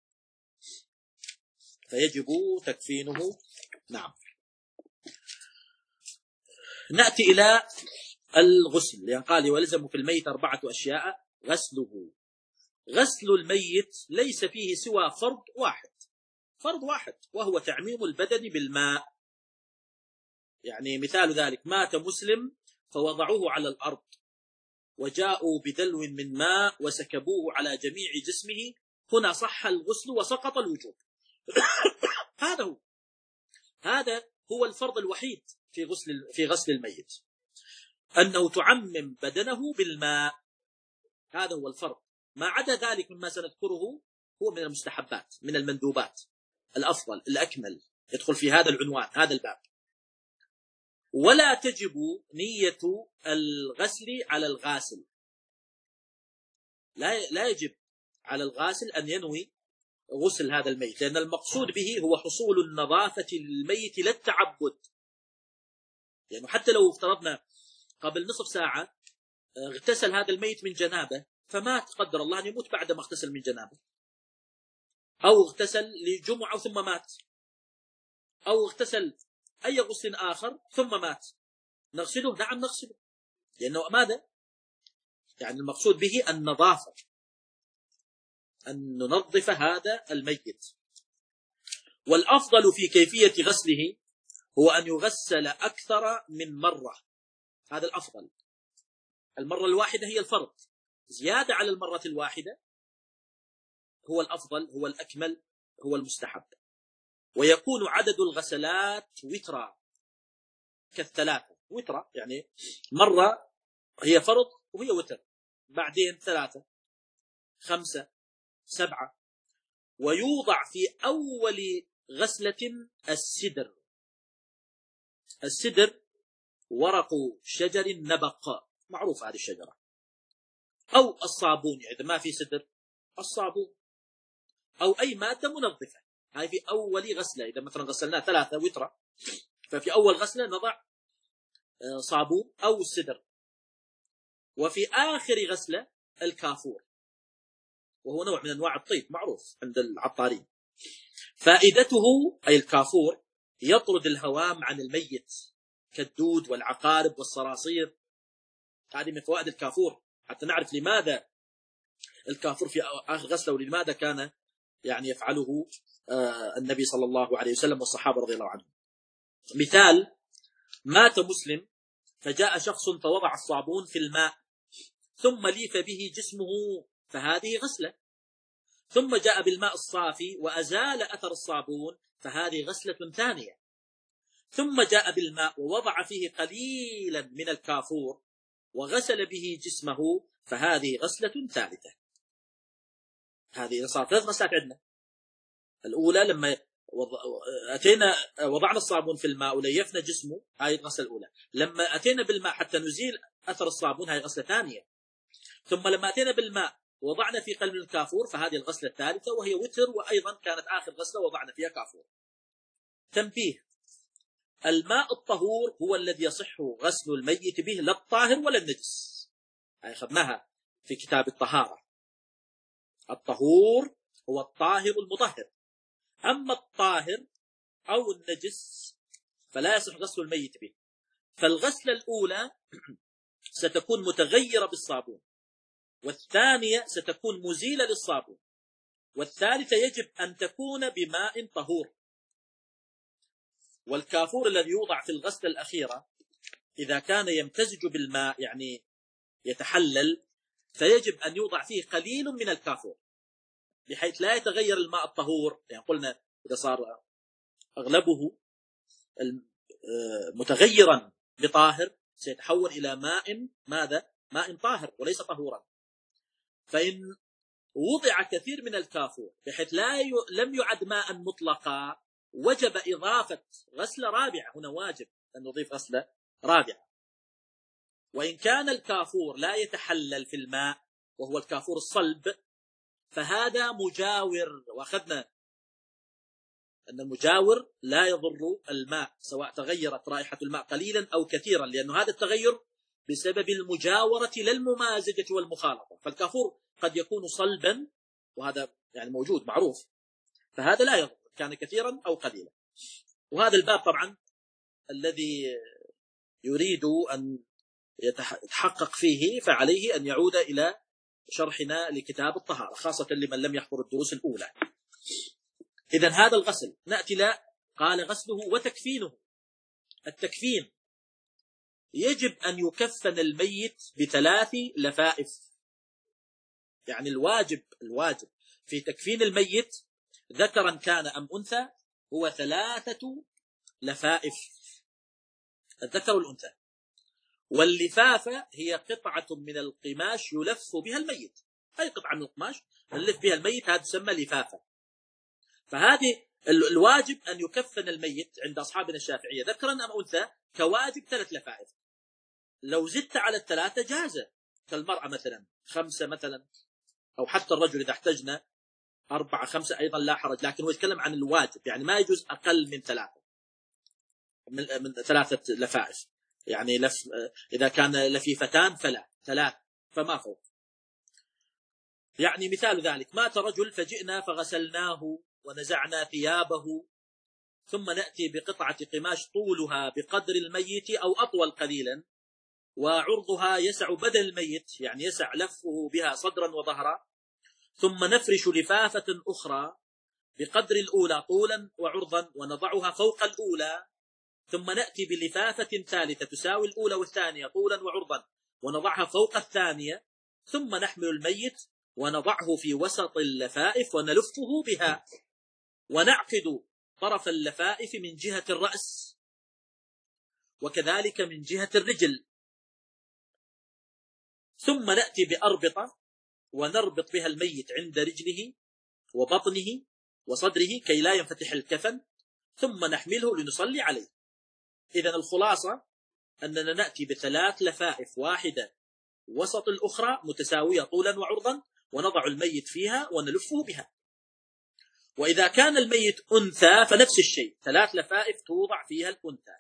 فيجب تكفينه. نعم. نأتي إلى الغسل، لأن قال: ولزم في الميت أربعة أشياء: غسله. غسل الميت ليس فيه سوى فرض واحد، فرض واحد وهو تعميم البدن بالماء. يعني مثال ذلك: مات مسلم فوضعوه على الأرض وجاءوا بدلو من ماء وسكبوه على جميع جسمه، هنا صح الغسل وسقط الوجوب. هذا هو هذا هو الفرض الوحيد في غسل في غسل الميت، أنه تعمم بدنه بالماء، هذا هو الفرض. ما عدا ذلك مما سنذكره هو من المستحبات، من المندوبات، الأفضل الأكمل يدخل في هذا العنوان، هذا الباب. ولا تجب نية الغسل على الغاسل، لا لا يجب على الغاسل أن ينوي غسل هذا الميت، لأن المقصود به هو حصول النظافة للميت لا التعبد. يعني حتى لو افترضنا قبل نصف ساعة اغتسل هذا الميت من جنابه فمات، قدر الله أن يموت بعد ما اغتسل من جنابه، أو اغتسل لجمعة ثم مات، أو اغتسل أي غسل آخر ثم مات، نغسله؟ نعم نغسله، لأنه ماذا؟ يعني المقصود به النظافة. أن ننظف هذا الميت. والأفضل في كيفية غسله هو أن يغسل أكثر من مرة، هذا الأفضل. المرة الواحدة هي الفرض، زيادة على المرة الواحدة هو الأفضل، هو الأكمل، هو المستحب. ويكون عدد الغسلات وترا كالثلاثة، وترا يعني مرة هي فرض وهي وتر، بعدين ثلاثة، خمسة، سبعة. ويوضع في أول غسلة السدر. السدر ورق شجر نبق، معروف هذه الشجرة. أو الصابون، إذا ما في سدر الصابون، أو أي مادة منظفة. هاي في أول غسلة، إذا مثلا غسلناه ثلاثة وترة، ففي أول غسلة نضع صابون أو السدر. وفي آخر غسلة الكافور، وهو نوع من أنواع الطيب معروف عند العطارين. فائدته أي الكافور يطرد الهوام عن الميت كالدود والعقارب والصراصير. هذه من فوائد الكافور، حتى نعرف لماذا الكافور في آخر غسلة ولماذا كان يعني يفعله النبي صلى الله عليه وسلم والصحابة رضي الله عنهم. مثال: مات مسلم فجاء شخص فوضع الصابون في الماء ثم ليف به جسمه، فهذه غسلة. ثم جاء بالماء الصافي وأزال أثر الصابون، فهذه غسلة ثانية. ثم جاء بالماء ووضع فيه قليلا من الكافور وغسل به جسمه، فهذه غسلة ثالثة. هذه صار ثلاث غسلات عندنا. الأولى لما أتينا وضعنا الصابون في الماء وليفنا جسمه، هاي الغسلة الأولى. لما أتينا بالماء حتى نزيل أثر الصابون، هاي غسلة ثانية. ثم لما أتينا بالماء وضعنا في قلب الكافور، فهذه الغسلة الثالثة وهي وتر، وأيضا كانت آخر غسلة وضعنا فيها كافور. تنبيه: الماء الطهور هو الذي يصح غسل الميت به، لا الطاهر ولا النجس. هاي أخذناها في كتاب الطهارة. الطهور هو الطاهر المطهر، أما الطاهر أو النجس فلا يصح غسل الميت به. فالغسلة الأولى ستكون متغيرة بالصابون، والثانية ستكون مزيلة للصابون، والثالثة يجب أن تكون بماء طهور. والكافور الذي يوضع في الغسلة الأخيرة إذا كان يمتزج بالماء يعني يتحلل، فيجب أن يوضع فيه قليل من الكافور بحيث لا يتغير الماء الطهور. يعني قلنا إذا صار أغلبه متغيرا بطاهر سيتحول إلى ماء ماذا؟ ماء طاهر وليس طهورا. فإن وضع كثير من الكافور بحيث لا ي... لم يعد ماء مطلقا، وجب إضافة غسلة رابعة. هنا واجب أن نضيف غسلة رابعة. وإن كان الكافور لا يتحلل في الماء وهو الكافور الصلب، فهذا مجاور، وأخذنا أن المجاور لا يضر الماء سواء تغيرت رائحة الماء قليلا أو كثيرا، لأن هذا التغير بسبب المجاورة للممازجة والمخالطة. فالكافور قد يكون صلبا، وهذا يعني موجود معروف، فهذا لا يضر كان كثيرا أو قليلا. وهذا الباب طبعا الذي يريد أن يتحقق فيه فعليه أن يعود إلى شرحنا لكتاب الطهارة، خاصة لمن لم يحضر الدروس الأولى. إذن هذا الغسل نأتي لا قال غسله وتكفينه. التكفين يجب أن يكفن الميت بثلاث لفائف. يعني الواجب الواجب في تكفين الميت ذكرا كان أم أنثى هو ثلاثة لفائف، الذكر والأنثى. واللفافة هي قطعة من القماش يلف بها الميت، أي قطعة من القماش يلف بها الميت، هذا تسمى لفافة. فهذه الواجب أن يكفن الميت عند أصحابنا الشافعية ذكرا أم أنثى كواجب ثلاث لفائف. لو زدت على الثلاثة جاز، كالمرأة مثلا خمسة مثلا، أو حتى الرجل إذا احتجنا أربعة خمسة أيضا لا حرج، لكن هو يتكلم عن الواجب، يعني ما يجوز أقل من ثلاثة من, من ثلاثة لفائف. يعني لف إذا كان لفيفتان فلا، ثلاث فما فوق. يعني مثال ذلك: مات رجل فجئنا فغسلناه ونزعنا ثيابه، ثم نأتي بقطعة قماش طولها بقدر الميت أو أطول قليلا، وعرضها يسع بدن الميت، يعني يسع لفه بها صدرا وظهرا، ثم نفرش لفافة أخرى بقدر الأولى طولا وعرضا ونضعها فوق الأولى، ثم نأتي بلفافة ثالثة تساوي الأولى والثانية طولا وعرضا ونضعها فوق الثانية، ثم نحمل الميت ونضعه في وسط اللفائف ونلفه بها، ونعقد طرف اللفائف من جهة الرأس وكذلك من جهة الرجل، ثم نأتي بأربطة ونربط بها الميت عند رجله وبطنه وصدره كي لا ينفتح الكفن، ثم نحمله لنصلي عليه. إذن الخلاصة أننا نأتي بثلاث لفائف، واحدة وسط الأخرى متساوية طولا وعرضا، ونضع الميت فيها ونلفه بها. وإذا كان الميت أنثى فنفس الشيء، ثلاث لفائف توضع فيها الأنثى.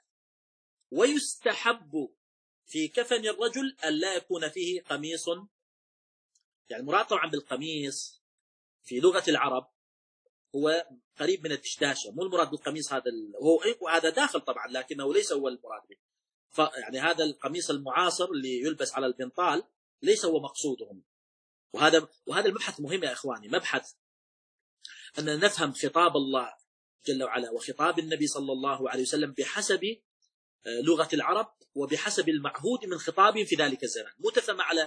ويستحب في كفن الرجل أن لا يكون فيه قميص، يعني المراد طبعا بالقميص في لغة العرب هو قريب من الدشداشة، مو المراد بالقميص هذا ال... هو وهذا داخل طبعا لكنه ليس هو المراد به. ف... يعني هذا القميص المعاصر اللي يلبس على البنطال ليس هو مقصودهم. وهذا وهذا المبحث مهم يا إخواني، مبحث أن نفهم خطاب الله جل وعلا وخطاب النبي صلى الله عليه وسلم بحسب لغة العرب وبحسب المعهود من خطابهم في ذلك الزمان، متفهم على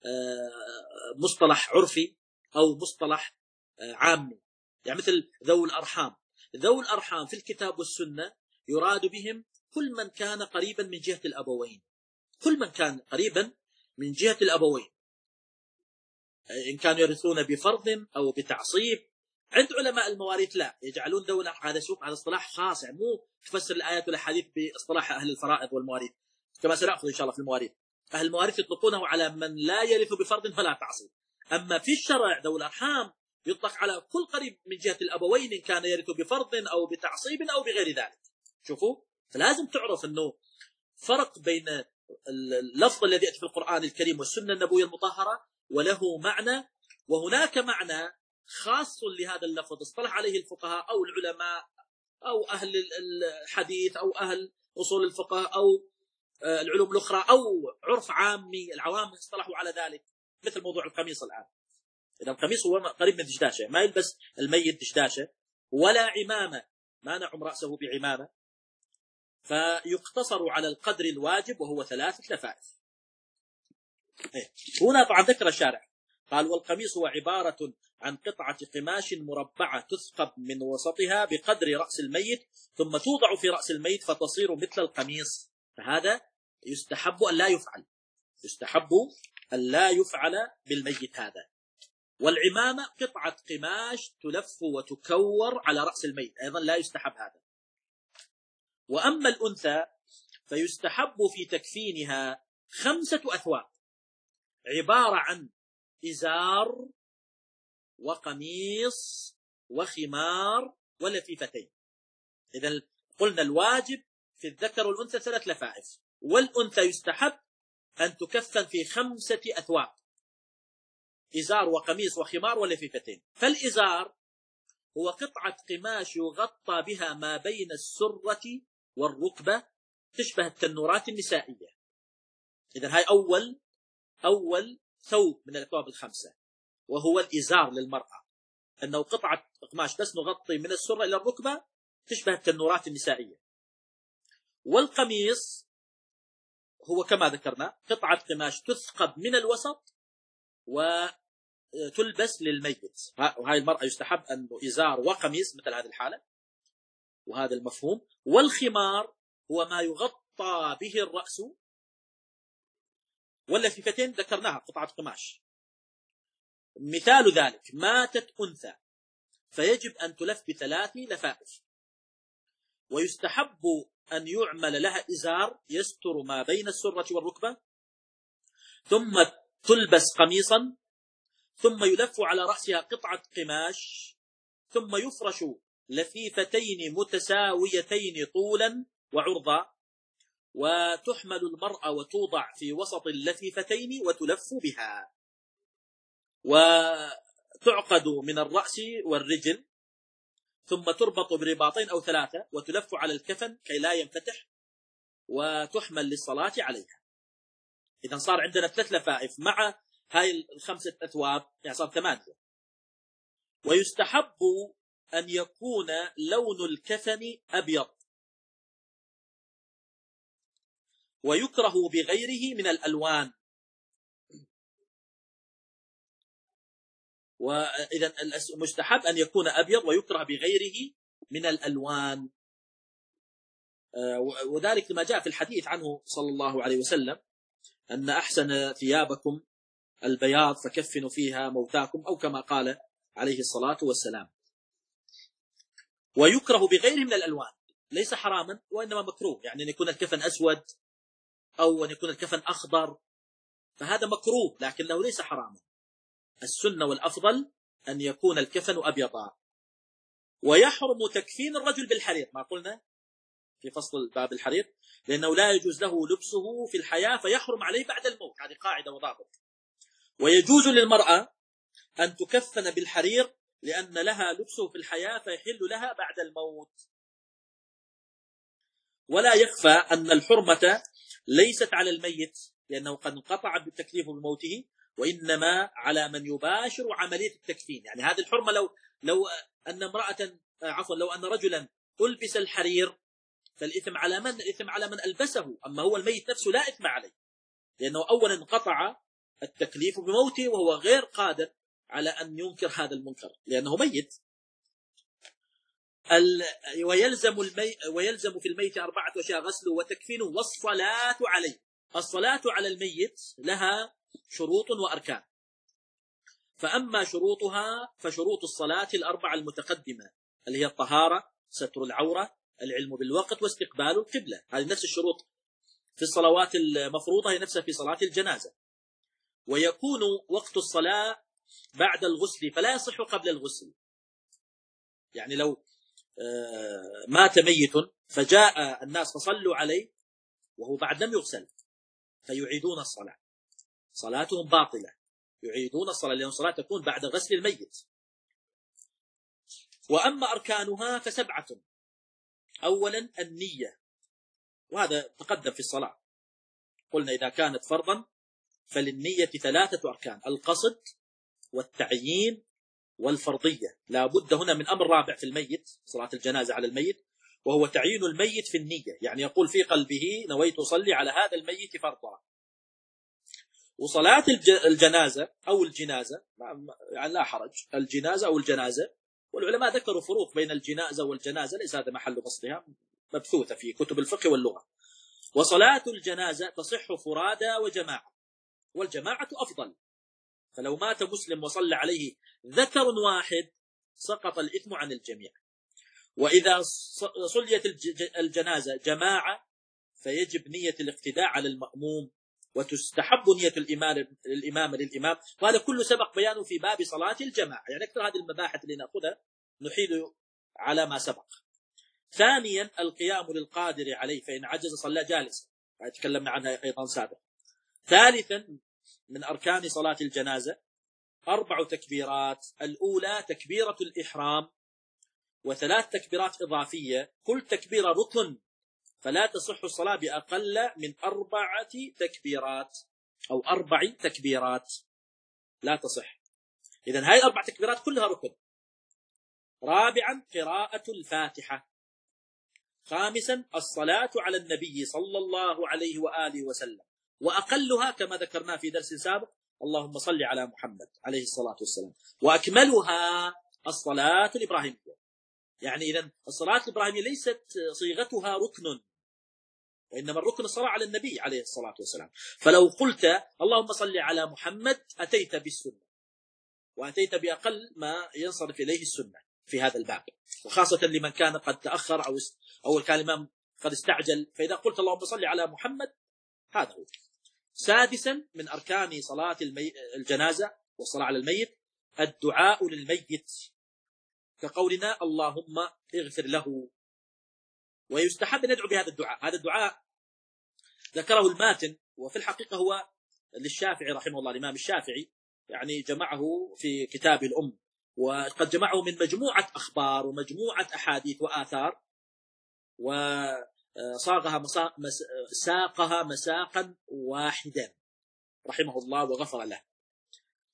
مصطلح عرفي أو مصطلح عامي. يعني مثل ذوي الأرحام، ذوي الأرحام في الكتاب والسنة يراد بهم كل من كان قريبا من جهة الأبوين، كل من كان قريبا من جهة الأبوين، إن كانوا يرثون بفرض أو بتعصيب. عند علماء المواريث لا، يجعلون ذوي الأرحام هذا شوف هذا اصطلاح خاص، يعني مو تفسر الآيات والأحاديث باصطلاح أهل الفرائض والمواريث، كما سنأخذ إن شاء الله في المواريث. أهل المواريث يطلقونه على من لا يرث بفرض فلا تعصيب، أما في الشرع ذوي الأرحام يطلق على كل قريب من جهة الأبوين إن كان يرث بفرض أو بتعصيب أو بغير ذلك. شوفوا، فلازم تعرف أنه فرق بين اللفظ الذي يأتي في القرآن الكريم والسنة النبوية المطهرة وله معنى، وهناك معنى خاص لهذا اللفظ اصطلح عليه الفقهاء أو العلماء أو أهل الحديث أو أهل أصول الفقه أو العلوم الأخرى أو عرف عامي، العوام اصطلحوا على ذلك، مثل موضوع القميص الآن. إذا القميص هو قريب من دشداشة، ما يلبس الميت دشداشة ولا عمامة، ما نعم رأسه بعمامة، فيقتصر على القدر الواجب وهو ثلاثة لفائف. هنا طبعا ذكر الشارع قال: والقميص هو عبارة عن قطعة قماش مربعة تثقب من وسطها بقدر رأس الميت ثم توضع في رأس الميت فتصير مثل القميص، فهذا يستحب أن لا يفعل، يستحب أن لا يفعل بالميت هذا. والعمامة قطعة قماش تلف وتكور على رأس الميت، أيضا لا يستحب هذا. وأما الأنثى فيستحب في تكفينها خمسة أثواب، عبارة عن إزار وقميص وخمار ولفيفتين. إذا قلنا الواجب في الذكر والأنثى ثلاث لفائف، والأنثى يستحب أن تكفن في خمسة أثواب، إزار وقميص وخمار ولفيفتين. فالإزار هو قطعة قماش يغطى بها ما بين السرة والركبة تشبه التنورات النسائية. إذا هاي أول أول ثوب من الأثواب الخمسة، وهو الإزار للمرأة، أنه قطعة قماش بس نغطي من السرة إلى الركبة تشبه التنورات النسائية. والقميص هو كما ذكرنا قطعة قماش تثقب من الوسط وتلبس للميت، وهذه المرأة يستحب أنه إزار وقميص مثل هذه الحالة، وهذا المفهوم. والخمار هو ما يغطى به الرأس، واللفيفتين ذكرناها قطعة قماش. مثال ذلك ماتت أنثى فيجب أن تلف بثلاث لفائف، ويستحب أن يعمل لها إزار يستر ما بين السرة والركبة، ثم تلبس قميصا، ثم يلف على رأسها قطعة قماش، ثم يفرش لفيفتين متساويتين طولا وعرضا، وتحمل المرأة وتوضع في وسط اللفيفتين وتلف بها، وتعقد من الرأس والرجل، ثم تربط برباطين أو ثلاثة وتلف على الكفن كي لا ينفتح، وتحمل للصلاة عليها. إذا صار عندنا ثلاث لفائف مع هاي الخمسة أثواب، يعني صار ثمانية. ويستحب أن يكون لون الكفن أبيض، ويكره بغيره من الألوان. وإذا مستحب أن يكون أبيض ويكره بغيره من الألوان، وذلك لما جاء في الحديث عنه صلى الله عليه وسلم أن أحسن ثيابكم البياض فكفنوا فيها موتاكم، أو كما قال عليه الصلاة والسلام. ويكره بغيره من الألوان، ليس حراما وإنما مكروه، يعني أن يكون الكفن أسود أو أن يكون الكفن أخضر، فهذا مكروه لكنه ليس حراما. السنة والأفضل أن يكون الكفن أبيضا. ويحرم تكفين الرجل بالحرير، ما قلنا في فصل باب الحرير، لأنه لا يجوز له لبسه في الحياة فيحرم عليه بعد الموت، هذه قاعدة وضابط. ويجوز للمرأة أن تكفن بالحرير لأن لها لبسه في الحياة فيحل لها بعد الموت. ولا يخفى أن الحرمة ليست على الميت لأنه قد انقطع بالتكليف بموته، وإنما على من يباشر عملية التكفين. يعني هذه الحرمة لو لو أن امرأة عفوا لو أن رجلا ألبس الحرير فالإثم على من؟ الإثم على من ألبسه، أما هو الميت نفسه لا إثم عليه، لأنه أولا انقطع التكليف بموته وهو غير قادر على أن ينكر هذا المنكر لأنه ميت. ال... ويلزم, المي... ويلزم في الميت أربعة أشياء: غسله وتكفينه والصلاة عليه. الصلاة على الميت لها شروط وأركان، فأما شروطها فشروط الصلاة الأربعة المتقدمة اللي هي الطهارة، ستر العورة، العلم بالوقت، واستقبال القبلة. هذه نفس الشروط في الصلوات المفروضة، هي نفسها في صلاة الجنازة. ويكون وقت الصلاة بعد الغسل فلا يصح قبل الغسل. يعني لو مات ميت فجاء الناس فصلوا عليه وهو بعد لم يغسل فيعيدون الصلاة، صلاتهم باطلة، يعيدون الصلاة لأن الصلاة تكون بعد غسل الميت. وأما أركانها فسبعة: أولا النية، وهذا تقدم في الصلاة، قلنا إذا كانت فرضا فللنية ثلاثة أركان: القصد والتعيين والفرضية. لا بد هنا من أمر رابع في الميت، صلاة الجنازة على الميت، وهو تعيين الميت في النية، يعني يقول في قلبه نويت أصلي على هذا الميت فرضا. وصلاة الجنازة أو الجنازة يعني لا حرج، الجنازة أو الجنازة، والعلماء ذكروا فروق بين الجنازة والجنازة، ليس هذا محل بسطها، مبثوثة في كتب الفقه واللغة. وصلاة الجنازة تصح فرادى وجماعة، والجماعة أفضل، فلو مات مسلم وصلى عليه ذكر واحد سقط الإثم عن الجميع. وإذا صليت الجنازة جماعة فيجب نية الاقتداء على المأموم، وتستحب نية الإمام الإمام للإمام، وهذا كله سبق بيانه في باب صلاة الجماعة. يعني أكثر هذه المباحث اللي نأخذها نحيل على ما سبق. ثانيا القيام للقادر عليه، فإن عجز صلى جالسا، تكلمنا عنها أيضا سابقا. ثالثا من أركان صلاة الجنازة أربع تكبيرات: الأولى تكبيرة الإحرام، وثلاث تكبيرات إضافية، كل تكبيرة ركن، فلا تصح الصلاة بأقل من أربعة تكبيرات أو أربع تكبيرات، لا تصح. إذن هاي الأربع تكبيرات كلها ركن. رابعا قراءة الفاتحة. خامسا الصلاة على النبي صلى الله عليه وآله وسلم، وأقلها كما ذكرنا في درس سابق اللهم صل على محمد عليه الصلاة والسلام. وأكملها الصلاة الإبراهيمية. يعني إذن الصلاة الإبراهيمية ليست صيغتها ركن، وإنما الركن الصلاة على النبي عليه الصلاة والسلام. فلو قلت اللهم صل على محمد أتيت بالسنة، وأتيت بأقل ما ينصرف إليه السنة في هذا الباب، وخاصة لمن كان قد تأخر أو أو كان الإمام قد استعجل، فإذا قلت اللهم صل على محمد هذا هو. سادسا من أركان صلاة المي... الجنازة والصلاة على الميت الدعاء للميت، كقولنا اللهم اغفر له. ويستحب أن ندعو بهذا الدعاء. هذا الدعاء ذكره الماتن، وفي الحقيقة هو للشافعي رحمه الله، الإمام الشافعي يعني جمعه في كتاب الأم، وقد جمعه من مجموعة أخبار ومجموعة أحاديث وآثار، وصاغها مسا... مس... ساقها مساقا واحدا رحمه الله وغفر له.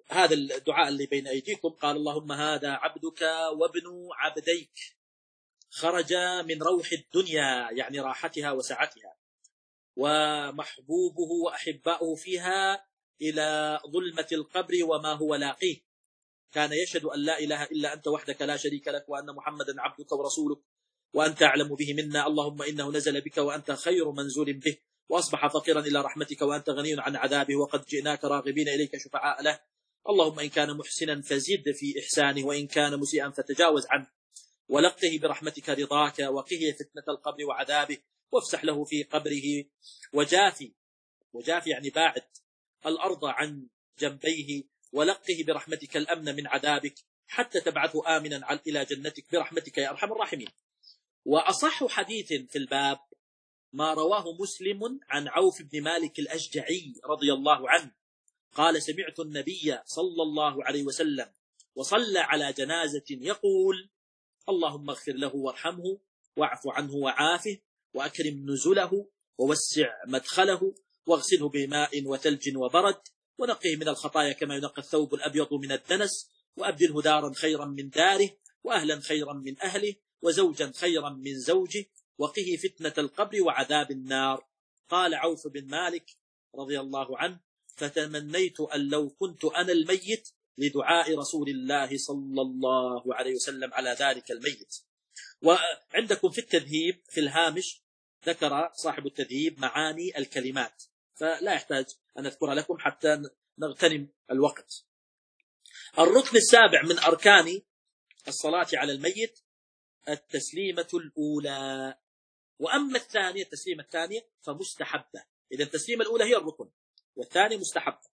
هذا الدعاء اللي بين أيديكم، قال اللهم هذا عبدك وابن عبديك خرج من روح الدنيا يعني راحتها وسعتها، ومحبوبه وأحباؤه فيها إلى ظلمة القبر وما هو لاقيه، كان يشهد أن لا إله إلا أنت وحدك لا شريك لك وأن محمدا عبدك ورسولك وأنت أعلم به منا، اللهم إنه نزل بك وأنت خير منزول به، وأصبح فقيرا إلى رحمتك وأنت غني عن عذابه، وقد جئناك راغبين إليك شفعاء له، اللهم إن كان محسنا فزد في إحسانه، وإن كان مسيئا فتجاوز عنه، ولقه برحمتك رضاك، وقه فتنة القبر وعذابه، وافسح له في قبره، وجافي وجافي يعني باعد الأرض عن جنبيه، ولقه برحمتك الأمن من عذابك حتى تبعثه آمنا إلى جنتك برحمتك يا أرحم الراحمين. وأصح حديث في الباب ما رواه مسلم عن عوف بن مالك الأشجعي رضي الله عنه قال سمعت النبي صلى الله عليه وسلم وصلى على جنازة يقول اللهم اغفر له وارحمه واعف عنه وعافه وأكرم نزله ووسع مدخله واغسله بماء وثلج وبرد ونقه من الخطايا كما ينقى الثوب الأبيض من الدنس، وأبدله دارا خيرا من داره وأهلا خيرا من أهله وزوجا خيرا من زوجه وقه فتنة القبر وعذاب النار. قال عوف بن مالك رضي الله عنه فتمنيت أن لو كنت أنا الميت لدعاء رسول الله صلى الله عليه وسلم على ذلك الميت. وعندكم في التذهيب في الهامش ذكر صاحب التذهيب معاني الكلمات، فلا يحتاج أن أذكرها لكم حتى نغتنم الوقت. الركن السابع من أركان الصلاة على الميت التسليمة الأولى، وأما الثانية التسليمة الثانية فمستحبة. إذا التسليمة الأولى هي الركن والثانية مستحبة.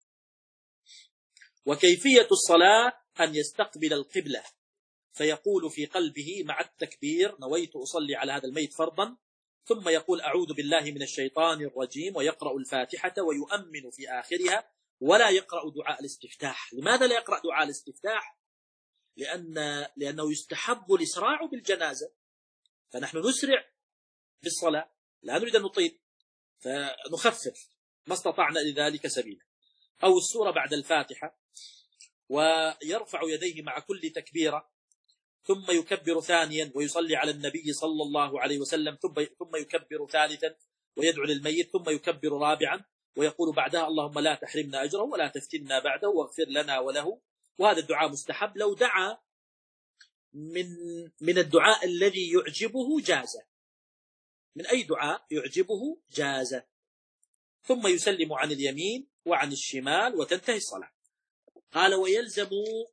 وكيفية الصلاة أن يستقبل القبلة فيقول في قلبه مع التكبير نويت أصلي على هذا الميت فرضا، ثم يقول أعوذ بالله من الشيطان الرجيم ويقرأ الفاتحة ويؤمن في آخرها ولا يقرأ دعاء الاستفتاح. لماذا لا يقرأ دعاء الاستفتاح؟ لأن لأنه يستحب الإسراع بالجنازة، فنحن نسرع بالصلاة لا نريد أن نطيل فنخفف ما استطعنا لذلك سبيلا. أو السورة بعد الفاتحة ويرفع يديه مع كل تكبيرة ثم يكبر ثانيا ويصلي على النبي صلى الله عليه وسلم ثم يكبر ثالثا ويدعو للميت ثم يكبر رابعا ويقول بعدها اللهم لا تحرمنا أجره ولا تفتنا بعده واغفر لنا وله. وهذا الدعاء مستحب، لو دعا من من الدعاء الذي يعجبه جازه، من أي دعاء يعجبه جازه، ثم يسلم عن اليمين وعن الشمال وتنتهي الصلاة. قال ويلزم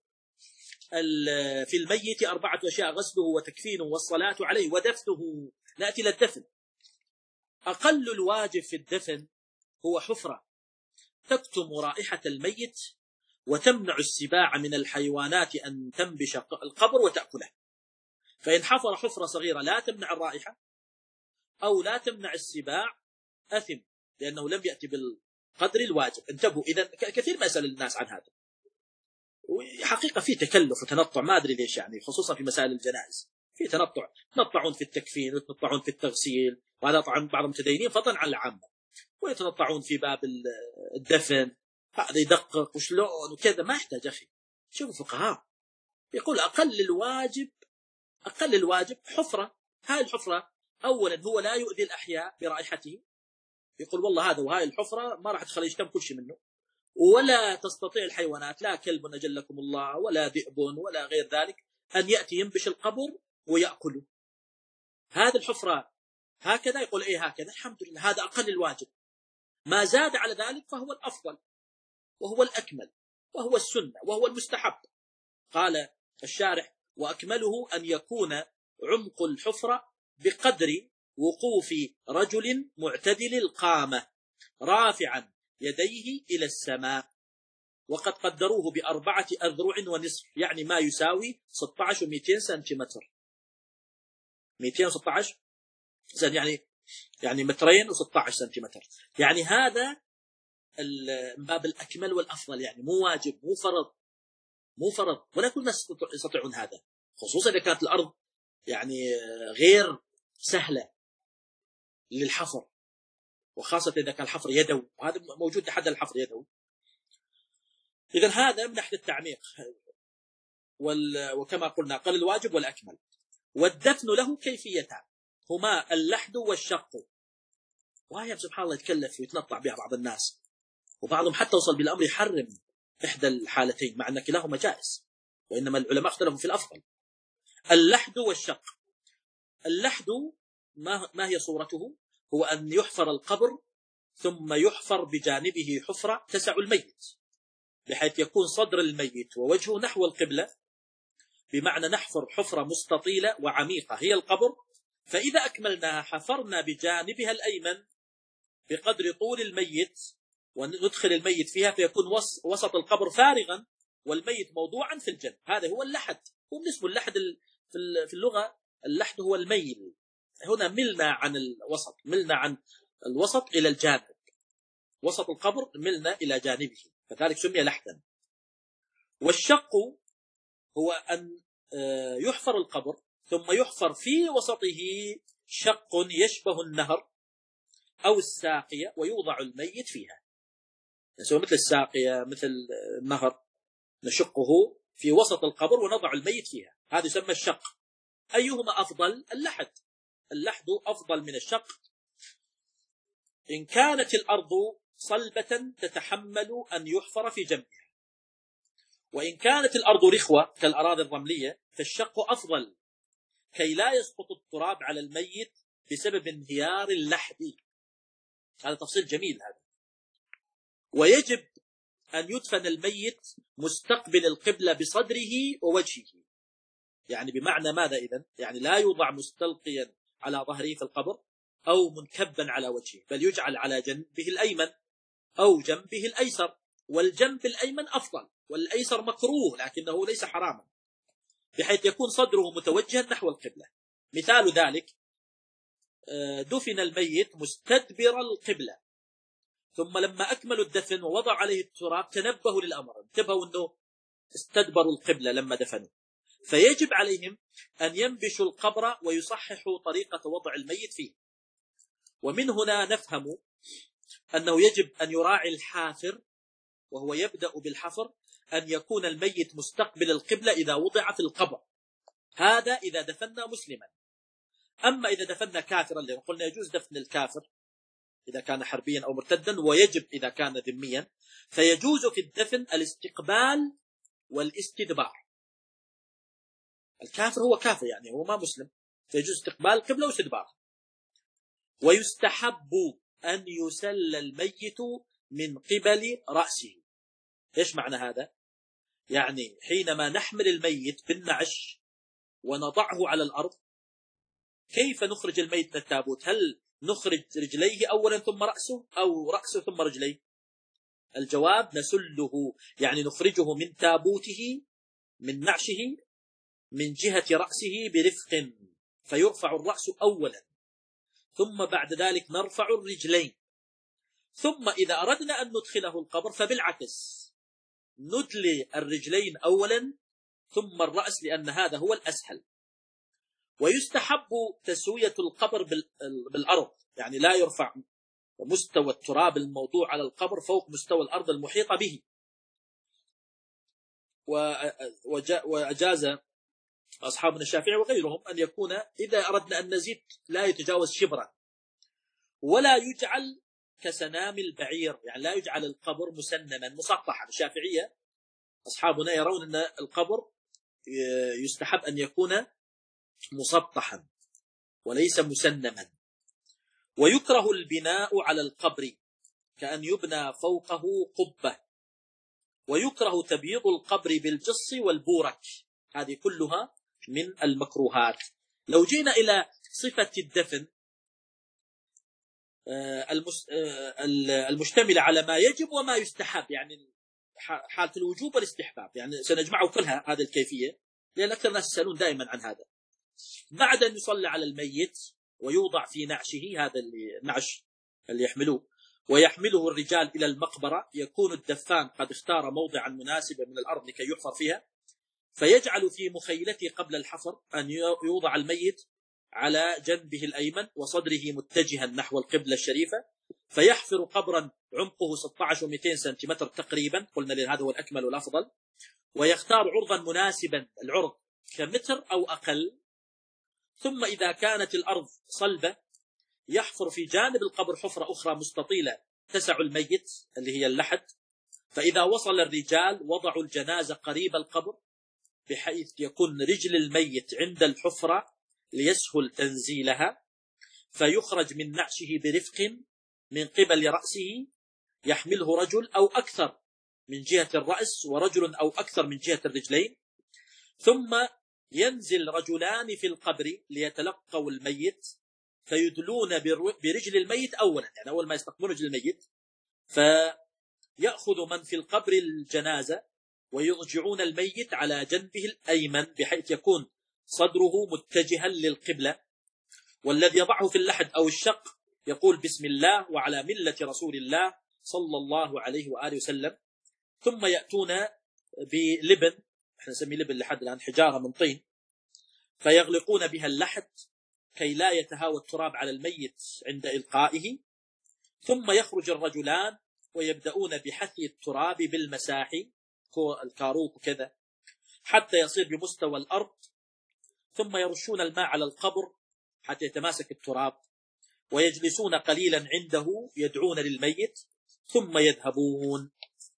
في الميت أربعة أشياء غسله وتكفينه والصلاة عليه ودفنه. نأتي للدفن. أقل الواجب في الدفن هو حفرة تكتم رائحة الميت وتمنع السباع من الحيوانات أن تنبش القبر وتأكله. فإن حفر حفرة صغيرة لا تمنع الرائحة أو لا تمنع السباع أثم، لأنه لم يأتي بالقدر الواجب. انتبهوا، إذا كثير ما يسأل الناس عن هذا، وحقيقة في تكلف وتنطع ما أدري ليش، يعني خصوصا في مسائل الجنائز في تنطع، يتنطعون في التكفين ويتنطعون في التغسيل، وهذا طبعا بعض المتدينين فضلا عن العامة، ويتنطعون في باب الدفن، هذا يدقق وشلون وكذا، ما يحتاج أخي. شوفوا فقهاء يقول أقل الواجب أقل الواجب حفرة. هاي الحفرة أولا هو لا يؤذي الأحياء برائحته، يقول والله هذا وهاي الحفرة ما راح تخلي يشتم كل شيء منه، ولا تستطيع الحيوانات لا كلب أجلكم الله ولا ذئب ولا غير ذلك أن يأتي ينبش القبر ويأكله. هذه الحفرة هكذا يقول إيه هكذا الحمد لله، هذا أقل الواجب. ما زاد على ذلك فهو الأفضل وهو الأكمل وهو السنة وهو المستحب. قال الشارح وأكمله أن يكون عمق الحفرة بقدر وقوف رجل معتدل القامة رافعا يديه إلى السماء، وقد قدروه بأربعة أذرع ونصف، يعني ما يساوي ستة عشر ومئتين سنتيمتر. مئتين وستة عشر يعني يعني مترين وستة عشر سنتيمتر، يعني هذا باب الأكمل والأفضل، يعني مو واجب مو فرض مو فرض ولا كل الناس يستطيعون هذا، خصوصا إذا كانت الأرض يعني غير سهلة للحفر، وخاصة إذا كان الحفر يدوي، وهذا موجود تحدى الحفر يدوي. إذن هذا من ناحية التعميق، وكما قلنا قال الواجب والأكمل. والدفن له كيفيتان، هما اللحد والشق. وهي سبحان الله يتكلف ويتنطع بها بعض الناس، وبعضهم حتى وصل بالأمر يحرم إحدى الحالتين مع أن كلاهما جائز، وإنما العلماء اختلفوا في الأفضل. اللحد والشق. اللحد ما, ما هي صورته؟ هو أن يحفر القبر ثم يحفر بجانبه حفرة تسع الميت، بحيث يكون صدر الميت ووجهه نحو القبلة، بمعنى نحفر حفرة مستطيلة وعميقة هي القبر، فإذا أكملناها حفرنا بجانبها الأيمن بقدر طول الميت وندخل الميت فيها، فيكون وسط القبر فارغا والميت موضوعا في الجنب. هذا هو اللحد. هو اسمه اللحد في اللغة. اللحد هو الميل. هنا ملنا عن الوسط، ملنا عن الوسط إلى الجانب، وسط القبر ملنا إلى جانبه، فذلك سمي لحدا. والشق هو أن يحفر القبر ثم يحفر في وسطه شق يشبه النهر أو الساقية ويوضع الميت فيها. نسوي مثل الساقية مثل النهر، نشقه في وسط القبر ونضع الميت فيها، هذا يسمى الشق. أيهما أفضل؟ اللحد. اللحد أفضل من الشق إن كانت الأرض صلبة تتحمل أن يحفر في جنبها، وإن كانت الأرض رخوة كالأراضي الرملية فالشق أفضل كي لا يسقط التراب على الميت بسبب انهيار اللحد. هذا تفصيل جميل هذا. ويجب أن يدفن الميت مستقبل القبلة بصدره ووجهه، يعني بمعنى ماذا إذن؟ يعني لا يوضع مستلقيا على ظهره في القبر أو منكبا على وجهه، بل يجعل على جنبه الأيمن أو جنبه الأيسر، والجنب الأيمن أفضل، والأيسر مكروه لكنه ليس حراما، بحيث يكون صدره متوجها نحو القبلة. مثال ذلك دفن الميت مستدبر القبلة، ثم لما أكملوا الدفن ووضع عليه التراب تنبهوا للأمر، انتبهوا أنه استدبروا القبلة لما دفنوا، فيجب عليهم أن ينبشوا القبر ويصححوا طريقة وضع الميت فيه. ومن هنا نفهم أنه يجب أن يراعي الحافر وهو يبدأ بالحفر أن يكون الميت مستقبل القبلة إذا وضع في القبر، هذا إذا دفنا مسلما. أما إذا دفنا كافرا، لأن قلنا يجوز دفن الكافر إذا كان حربيا أو مرتدا، ويجب إذا كان ذميا، فيجوز في الدفن الاستقبال والاستدبار. الكافر هو كافر يعني هو ما مسلم، فيجوز استقبال القبلة واستدبار. ويستحب أن يسل الميت من قبل رأسه. إيش معنى هذا؟ يعني حينما نحمل الميت بالنعش ونضعه على الأرض، كيف نخرج الميت من التابوت؟ هل نخرج رجليه أولا ثم رأسه، أو رأسه ثم رجليه؟ الجواب نسله، يعني نخرجه من تابوته من نعشه من جهة رأسه برفق، فيرفع الرأس أولا، ثم بعد ذلك نرفع الرجلين، ثم إذا أردنا أن ندخله القبر فبالعكس ندلي الرجلين أولا ثم الرأس، لأن هذا هو الأسهل. ويستحب تسوية القبر بالأرض، يعني لا يرفع مستوى التراب الموضوع على القبر فوق مستوى الأرض المحيطة به. وأجاز أصحابنا الشافعي وغيرهم أن يكون إذا أردنا أن نزيد لا يتجاوز شبرا، ولا يجعل كسنام البعير، يعني لا يجعل القبر مسنما مسطحا. الشافعية أصحابنا يرون أن القبر يستحب أن يكون مسطحا وليس مسنما. ويكره البناء على القبر كأن يبنى فوقه قبة. ويكره تبييض القبر بالجص والبورك، هذه كلها من المكروهات. لو جينا إلى صفة الدفن المشتملة على ما يجب وما يستحب، يعني حالة الوجوب والاستحباب، يعني سنجمعه كلها هذه الكيفية، لأن أكثر الناس يسألون دائما عن هذا. بعد أن يصلى على الميت ويوضع في نعشه، هذا النعش اللي يحملوه ويحمله الرجال إلى المقبرة، يكون الدفان قد اختار موضعا مناسبا من الأرض لكي يحفر فيها، فيجعل في مخيلته قبل الحفر أن يوضع الميت على جنبه الأيمن وصدره متجها نحو القبلة الشريفة، فيحفر قبرا عمقه ستة عشر ومئتين سنتيمتر تقريبا، قلنا لأن هذا هو الأكمل والأفضل، ويختار عرضا مناسبا، العرض كمتر أو أقل. ثم إذا كانت الأرض صلبة يحفر في جانب القبر حفرة أخرى مستطيلة تسع الميت اللي هي اللحد. فإذا وصل الرجال وضعوا الجنازة قريب القبر بحيث يكون رجل الميت عند الحفرة ليسهل تنزيلها، فيخرج من نعشه برفق من قبل رأسه، يحمله رجل أو أكثر من جهة الرأس ورجل أو أكثر من جهة الرجلين. ثم ينزل رجلان في القبر ليتلقوا الميت، فيدلون برجل الميت أولا، يعني أول ما يستقبلون رجل الميت، فيأخذ من في القبر الجنازة ويرجعون الميت على جنبه الأيمن بحيث يكون صدره متجها للقبلة، والذي يضعه في اللحد أو الشق يقول بسم الله وعلى ملة رسول الله صلى الله عليه وآله وسلم. ثم يأتون بلبن، احنا نسميه لبن لحد الآن، حجارة من طين، فيغلقون بها اللحد كي لا يتهاوى التراب على الميت عند إلقائه. ثم يخرج الرجلان ويبدأون بحثي التراب بالمساحي، الكاروك وكذا، حتى يصير بمستوى الأرض. ثم يرشون الماء على القبر حتى يتماسك التراب، ويجلسون قليلا عنده يدعون للميت، ثم يذهبون.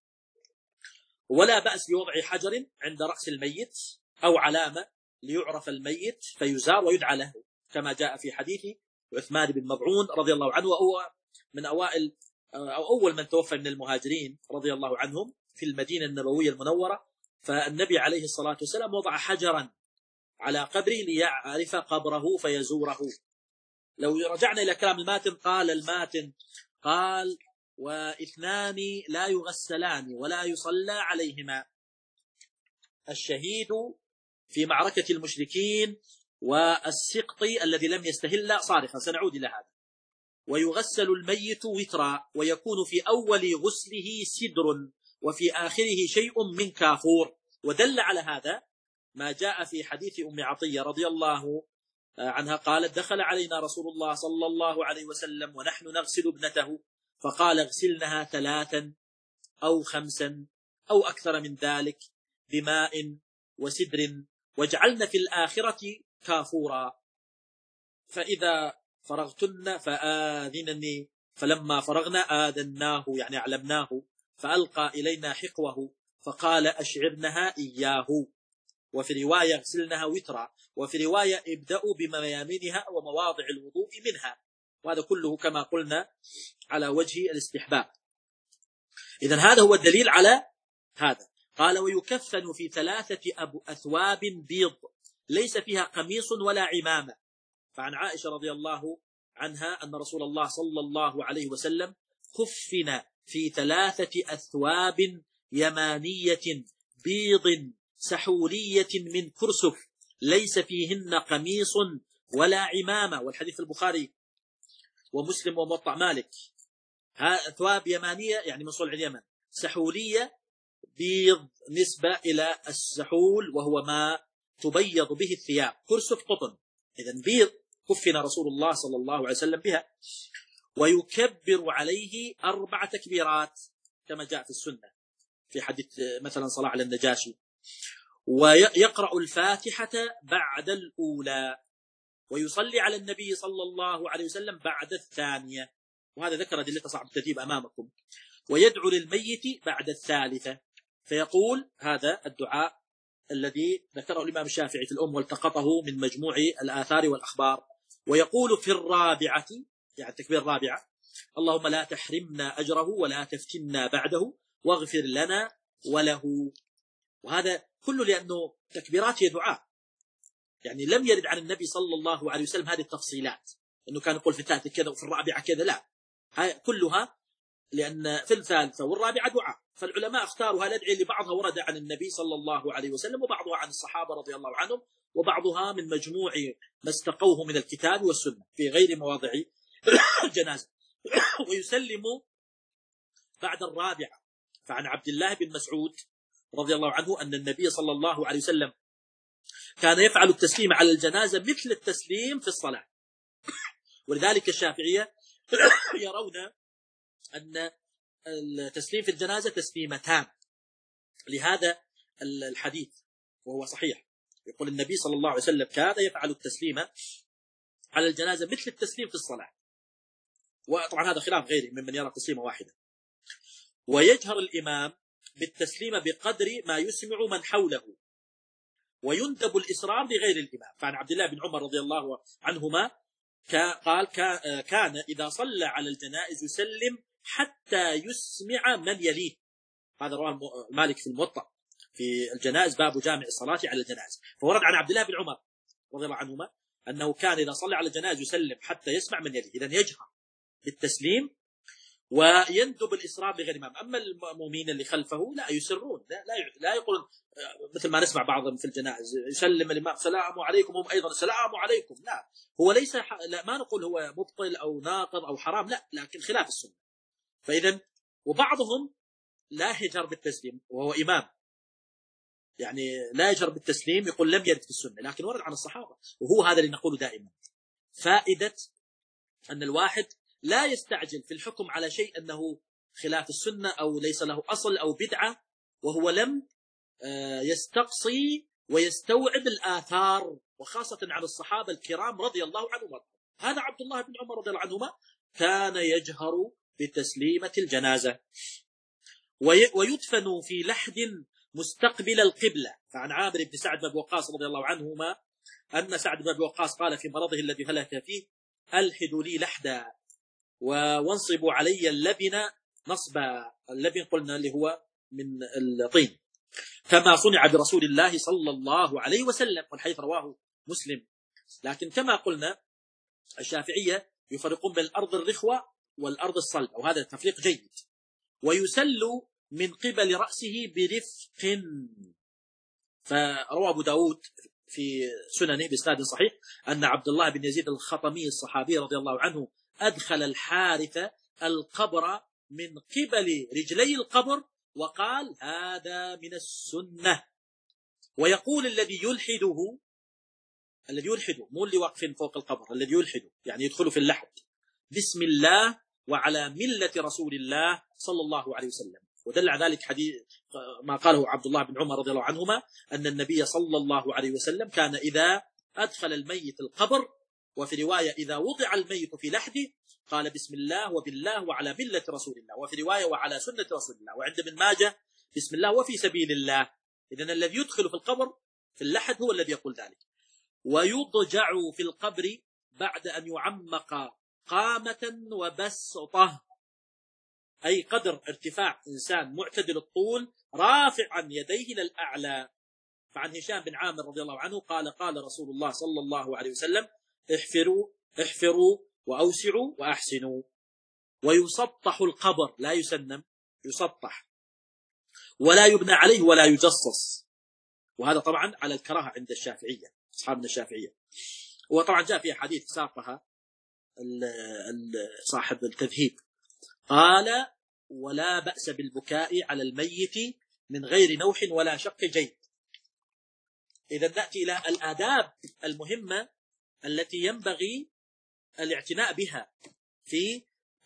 ولا بأس بوضع حجر عند رأس الميت أو علامة ليعرف الميت فيزار ويدعى له، كما جاء في حديث عثمان بن مضعون رضي الله عنه، وهو من أوائل أو أول من توفى من المهاجرين رضي الله عنهم في المدينة النبوية المنورة. فالنبي عليه الصلاة والسلام وضع حجرا على قبره ليعرف قبره فيزوره. لو رجعنا إلى كلام الماتن، قال الماتن قال واثنان لا يغسلان ولا يصلى عليهما: الشهيد في معركة المشركين، والسقطي الذي لم يستهل صارخا، سنعود إلى هذا. ويغسل الميت وترا، ويكون في أول غسله سدر وفي آخره شيء من كافور. ودل على هذا ما جاء في حديث أم عطية رضي الله عنها قالت: دخل علينا رسول الله صلى الله عليه وسلم ونحن نغسل ابنته، فقال: اغسلنها ثلاثا أو خمسا أو أكثر من ذلك بماء وسدر، واجعلن في الآخرة كافورا، فإذا فرغتن فآذنني. فلما فرغنا آذناه، يعني علمناه، فألقى إلينا حقوه فقال: أشعرنها إياه. وفي رواية اغسلنها وترا، وفي رواية ابدأوا بميامنها ومواضع الوضوء منها. وهذا كله كما قلنا على وجه الاستحباب. إذن هذا هو الدليل على هذا. قال: ويكفن في ثلاثة أثواب بيض ليس فيها قميص ولا عمامة. فعن عائشة رضي الله عنها أن رسول الله صلى الله عليه وسلم كفن في ثلاثة أثواب يمانية بيض سحولية من كرسف ليس فيهن قميص ولا عمامة. والحديث في البخاري ومسلم وموطأ مالك. أثواب يمانية يعني من صلع اليمن، سحولية بيض نسبة إلى السحول وهو ما تبيض به الثياب، كرسف قطن. إذن بيض كفن رسول الله صلى الله عليه وسلم بها. ويكبر عليه أربع تكبيرات كما جاء في السنة في حديث مثلا صلاة على النجاشي. ويقرأ الفاتحة بعد الأولى، ويصلي على النبي صلى الله عليه وسلم بعد الثانية، وهذا ذكر أدلة صعب الترتيب أمامكم. ويدعو للميت بعد الثالثة، فيقول هذا الدعاء الذي ذكره الإمام الشافعي في الأم والتقطه من مجموع الآثار والأخبار. ويقول في الرابعة، يعني التكبير الرابعة: اللهم لا تحرمنا أجره ولا تفتنا بعده واغفر لنا وله. وهذا كله لأنه تكبيرات هي دعاء، يعني لم يرد عن النبي صلى الله عليه وسلم هذه التفصيلات أنه كان يقول في الثالثة كذا وفي الرابعة كذا، لا، كلها لأن في الثالثة والرابعة دعاء. فالعلماء اختاروا هالأدعية اللي بعضها ورد عن النبي صلى الله عليه وسلم، وبعضها عن الصحابة رضي الله عنهم، وبعضها من مجموع ما استقوه من الكتاب والسنة في غير مواضع الجنازة. ويسلم بعد الرابعة. فعن عبد الله بن مسعود رضي الله عنه أن النبي صلى الله عليه وسلم كان يفعل التسليم على الجنازة مثل التسليم في الصلاة. ولذلك الشافعية يرون أن التسليم في الجنازة تسليمتان لهذا الحديث، وهو صحيح. يقول النبي صلى الله عليه وسلم كان يفعل التسليم على الجنازة مثل التسليم في الصلاة، وطبعا هذا خلاف غيره ممن يرى تسليمة واحدة. ويجهر الإمام بالتسليم بقدر ما يسمع من حوله، ويندب الإسرار لغير الإمام. فعن عبد الله بن عمر رضي الله عنهما قال كان إذا صلى على الجنائز يسلم حتى يسمع من يليه. هذا رواه مالك في الموطأ في الجنائز باب جامع الصلاة على الجنائز. فورد عن عبد الله بن عمر رضي الله عنهما أنه كان إذا صلى على الجنائز يسلم حتى يسمع من يليه. إذن يجهر بالتسليم ويندب الإسرار بغير الإمام. أما المؤمنين اللي خلفه لا يسرون، لا لا, لا يقولون مثل ما نسمع بعضهم في الجنائز يسلم الإمام سلام عليكم، هم أيضا سلام عليكم. لا، هو ليس لا ما نقول هو مبطل أو ناقض أو حرام، لا، لكن خلاف السنة. فإذا وبعضهم لا يجهر بالتسليم وهو إمام، يعني لا يجهر بالتسليم، يقول لم يرد في السنة، لكن ورد عن الصحابة. وهو هذا اللي نقوله دائما، فائدة أن الواحد لا يستعجل في الحكم على شيء أنه خلاف السنة أو ليس له أصل أو بدعة وهو لم يستقصي ويستوعب الآثار، وخاصة على الصحابة الكرام رضي الله عنهم. هذا عبد الله بن عمر رضي الله عنهما كان يجهر بتسليمة الجنازة. ويدفن في لحد مستقبل القبلة. فعن عامر بن سعد بن وقاص رضي الله عنهما أن سعد بن وقاص قال في مرضه الذي هلك فيه: ألحدوا لي لحدا وانصبوا علي اللبن نصبا. اللبن قلنا اللي هو من الطين، كما صنع برسول الله صلى الله عليه وسلم. والحديث رواه مسلم. لكن كما قلنا الشافعية يفرقون بين الأرض الرخوة والأرض الصلب، أو هذا تفريق جيد. ويسل من قبل رأسه برفق. فروى أبو داود في سننه بإسناد صحيح أن عبد الله بن يزيد الخطمي الصحابي رضي الله عنه أدخل الحارث القبر من قبل رجلي القبر وقال: هذا من السنة. ويقول الذي يلحده، الذي يلحده مو اللي واقف فوق القبر، الذي يلحده يعني يدخل في اللحد: بسم الله وعلى ملة رسول الله صلى الله عليه وسلم. ودل على ذلك حديث ما قاله عبد الله بن عمر رضي الله عنهما أن النبي صلى الله عليه وسلم كان إذا أدخل الميت القبر، وفي رواية إذا وضع الميت في لحده، قال: بسم الله وبالله وعلى ملة رسول الله، وفي رواية وعلى سنة رسول الله، وعند ابن ماجه بسم الله وفي سبيل الله. إذن الذي يدخل في القبر في اللحد هو الذي يقول ذلك. ويضجع في القبر بعد أن يعمق قامة وبسطة، أي قدر ارتفاع إنسان معتدل الطول رافعا يديه إلى الأعلى. فعن هشام بن عامر رضي الله عنه قال: قال رسول الله صلى الله عليه وسلم: احفروا احفروا وأوسعوا وأحسنوا. ويسطح القبر، لا يسنم، يسطح، ولا يبنى عليه ولا يجصص. وهذا طبعا على الكراهة عند الشافعية، أصحابنا الشافعية. وطبعا جاء في حديث ساقها صاحب التذهيب، قال: ولا بأس بالبكاء على الميت من غير نوح ولا شق جيب. إذا نأتي إلى الآداب المهمة التي ينبغي الاعتناء بها في